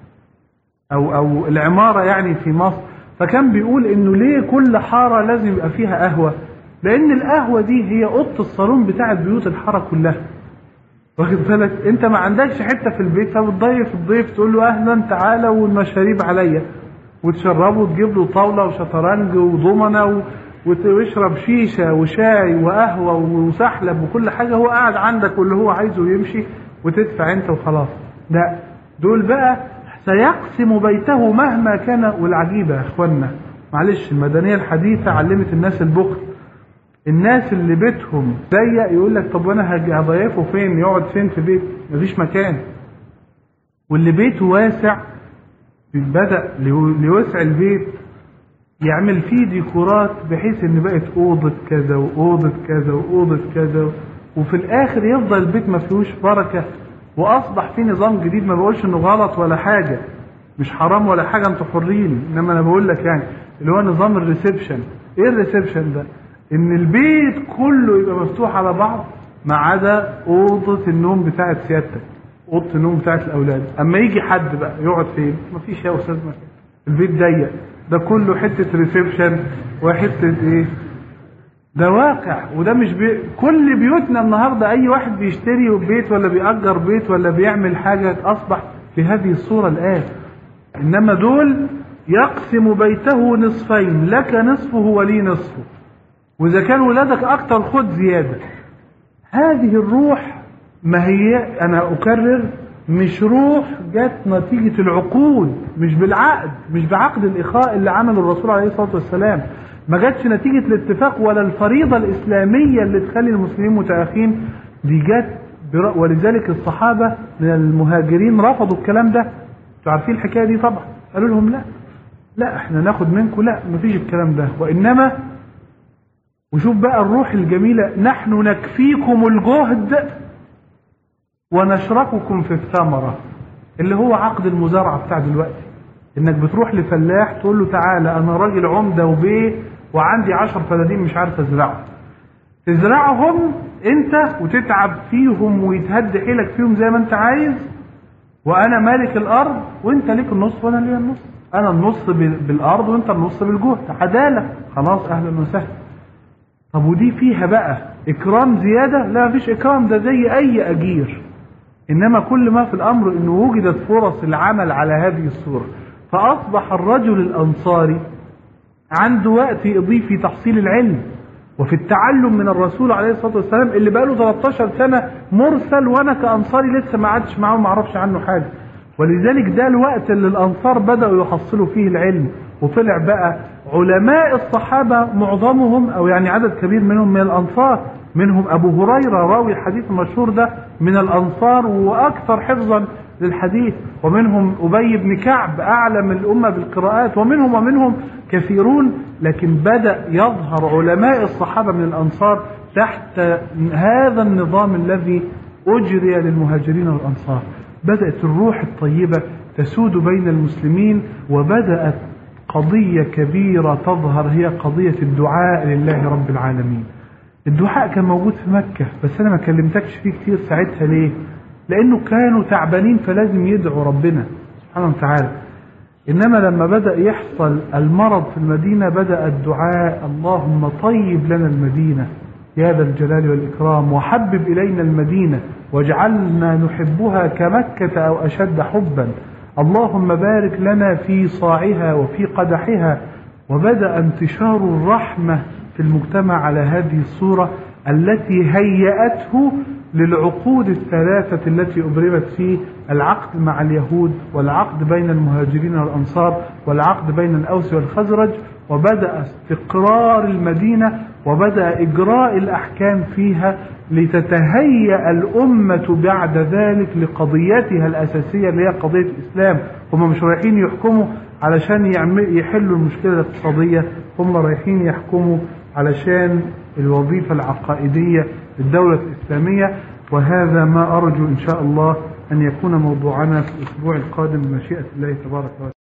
Speaker 1: أو أو العمارة يعني في مصر، فكان بيقول إنه ليه كل حارة لازم يبقى فيها قهوة؟ لأن القهوة دي هي أوضة الصالون بتاعت بيوت الحارة كلها. واخد بالك؟ أنت ما عندكش حتة في البيت فبتضيف الضيف تقول له أهلا تعالى والمشاريب عليا، وتشربه وتجيب له طاولة وشطرنج وضمنة وتشرب شيشة وشاي وقهوة وسحلب وكل حاجة، هو قاعد عندك واللي هو عايزه يمشي وتدفع أنت وخلاص. لا، دول بقى سيقسم بيته مهما كان. والعجيبة يا إخوانا، معلش المدنية الحديثة علمت الناس البخل. الناس اللي بيتهم ضيق يقول لك طب وانا هضيفه فين؟ يقعد فين في بيت؟ مفيش مكان. واللي بيته واسع بدأ لوسع البيت يعمل فيه ديكورات بحيث ان بقت اوضة كذا واوضة كذا واوضة كذا، وفي الاخر يفضل البيت ما فيهوش بركة، واصبح فيه نظام جديد. ما بقولش انه غلط ولا حاجة، مش حرام ولا حاجة، انتوا حرين، انما انا بقول لك يعني اللي هو نظام الريسبشن. ايه الريسبشن ده؟ ان البيت كله يبقى مفتوح على بعض ما عدا اوضه النوم بتاعت سيادتك، اوضه النوم بتاعت الاولاد. اما يجي حد بقى يقعد فين؟ مفيش يا استاذ مكان، البيت ضيق، ده كله حته ريسبشن وحته ايه. ده واقع، وده مش بي... كل بيوتنا النهارده اي واحد بيشتري بيت ولا بيأجر بيت ولا بيعمل حاجه اصبح في هذه الصوره الان. انما دول يقسم بيته نصفين، لك نصفه ولي نصفه، وإذا كان ولادك أكتر خد زيادة. هذه الروح، ما هي أنا أكرر مش روح جت نتيجة العقود، مش بالعقد، مش بعقد الإخاء اللي عمله الرسول عليه الصلاة والسلام، ما جتش نتيجة الاتفاق ولا الفريضة الإسلامية اللي تخلي المسلمين متآخين، دي جت بر... ولذلك الصحابة من المهاجرين رفضوا الكلام ده. انتوا عارفين الحكاية دي طبعا، قالوا لهم لا لا احنا ناخد منكم، لا مفيش الكلام ده، وإنما وشوف بقى الروح الجميلة، نحن نكفيكم الجهد ونشرككم في الثمرة، اللي هو عقد المزارعة بتاع دلوقتي. انك بتروح لفلاح تقول له تعالى انا راجل عمدة وبيه وعندي عشر فدادين مش عارف ازرعهم، تزرعهم انت وتتعب فيهم ويتهد حيلك فيهم زي ما انت عايز، وانا مالك الارض وانت ليك النص وانا ليا النص، انا النص بالارض وانت النص بالجهد، عدالة، خلاص اهلا وسهلا. طب ودي فيها بقى اكرام زيادة؟ لا مفيش اكرام، ده زي اي اجير. انما كل ما في الامر انه وجدت فرص العمل على هذه الصورة، فاصبح الرجل الانصاري عنده وقت يضيف في تحصيل العلم وفي التعلم من الرسول عليه الصلاة والسلام اللي بقاله ثلاثة عشر سنة مرسل، وانا كانصاري لسه ما عادش معاه وما اعرفش عنه حاجة. ولذلك ده الوقت اللي الانصار بدأوا يحصلوا فيه العلم، وطلع بقى علماء الصحابة معظمهم او يعني عدد كبير منهم من الانصار، منهم ابو هريرة راوي الحديث المشهور ده من الانصار واكثر حفظا للحديث، ومنهم ابي بن كعب اعلم الامة بالقراءات، ومنهم ومنهم كثيرون. لكن بدأ يظهر علماء الصحابة من الانصار تحت هذا النظام الذي اجري للمهاجرين والانصار. بدأت الروح الطيبة تسود بين المسلمين، وبدأت قضية كبيرة تظهر، هي قضية الدعاء لله رب العالمين. الدعاء كان موجود في مكة بس أنا ما كلمتكش فيه كتير ساعتها. ليه؟ لأنه كانوا تعبانين فلازم يدعوا ربنا سبحانه وتعالى. إنما لما بدأ يحصل المرض في المدينة بدأ الدعاء، اللهم طيب لنا المدينة يا ذا الجلال والإكرام، وحبب إلينا المدينة واجعلنا نحبها كمكة أو أشد حبا، اللهم بارك لنا في صاعها وفي قدحها. وبدأ انتشار الرحمة في المجتمع على هذه الصورة، التي هيأته للعقود الثلاثة التي أبرمت فيه العقد مع اليهود والعقد بين المهاجرين والأنصار والعقد بين الأوس والخزرج، وبدأ استقرار المدينة وبدأ إجراء الأحكام فيها لتتهيأ الأمة بعد ذلك لقضيتها الأساسية اللي هي قضية الإسلام. هم مش رايحين يحكموا علشان يحلوا المشكلة الاقتصادية، هم رايحين يحكموا علشان الوظيفة العقائدية للدولة الإسلامية. وهذا ما أرجو إن شاء الله أن يكون موضوعنا في الأسبوع القادم بمشيئة الله تبارك وتعالى.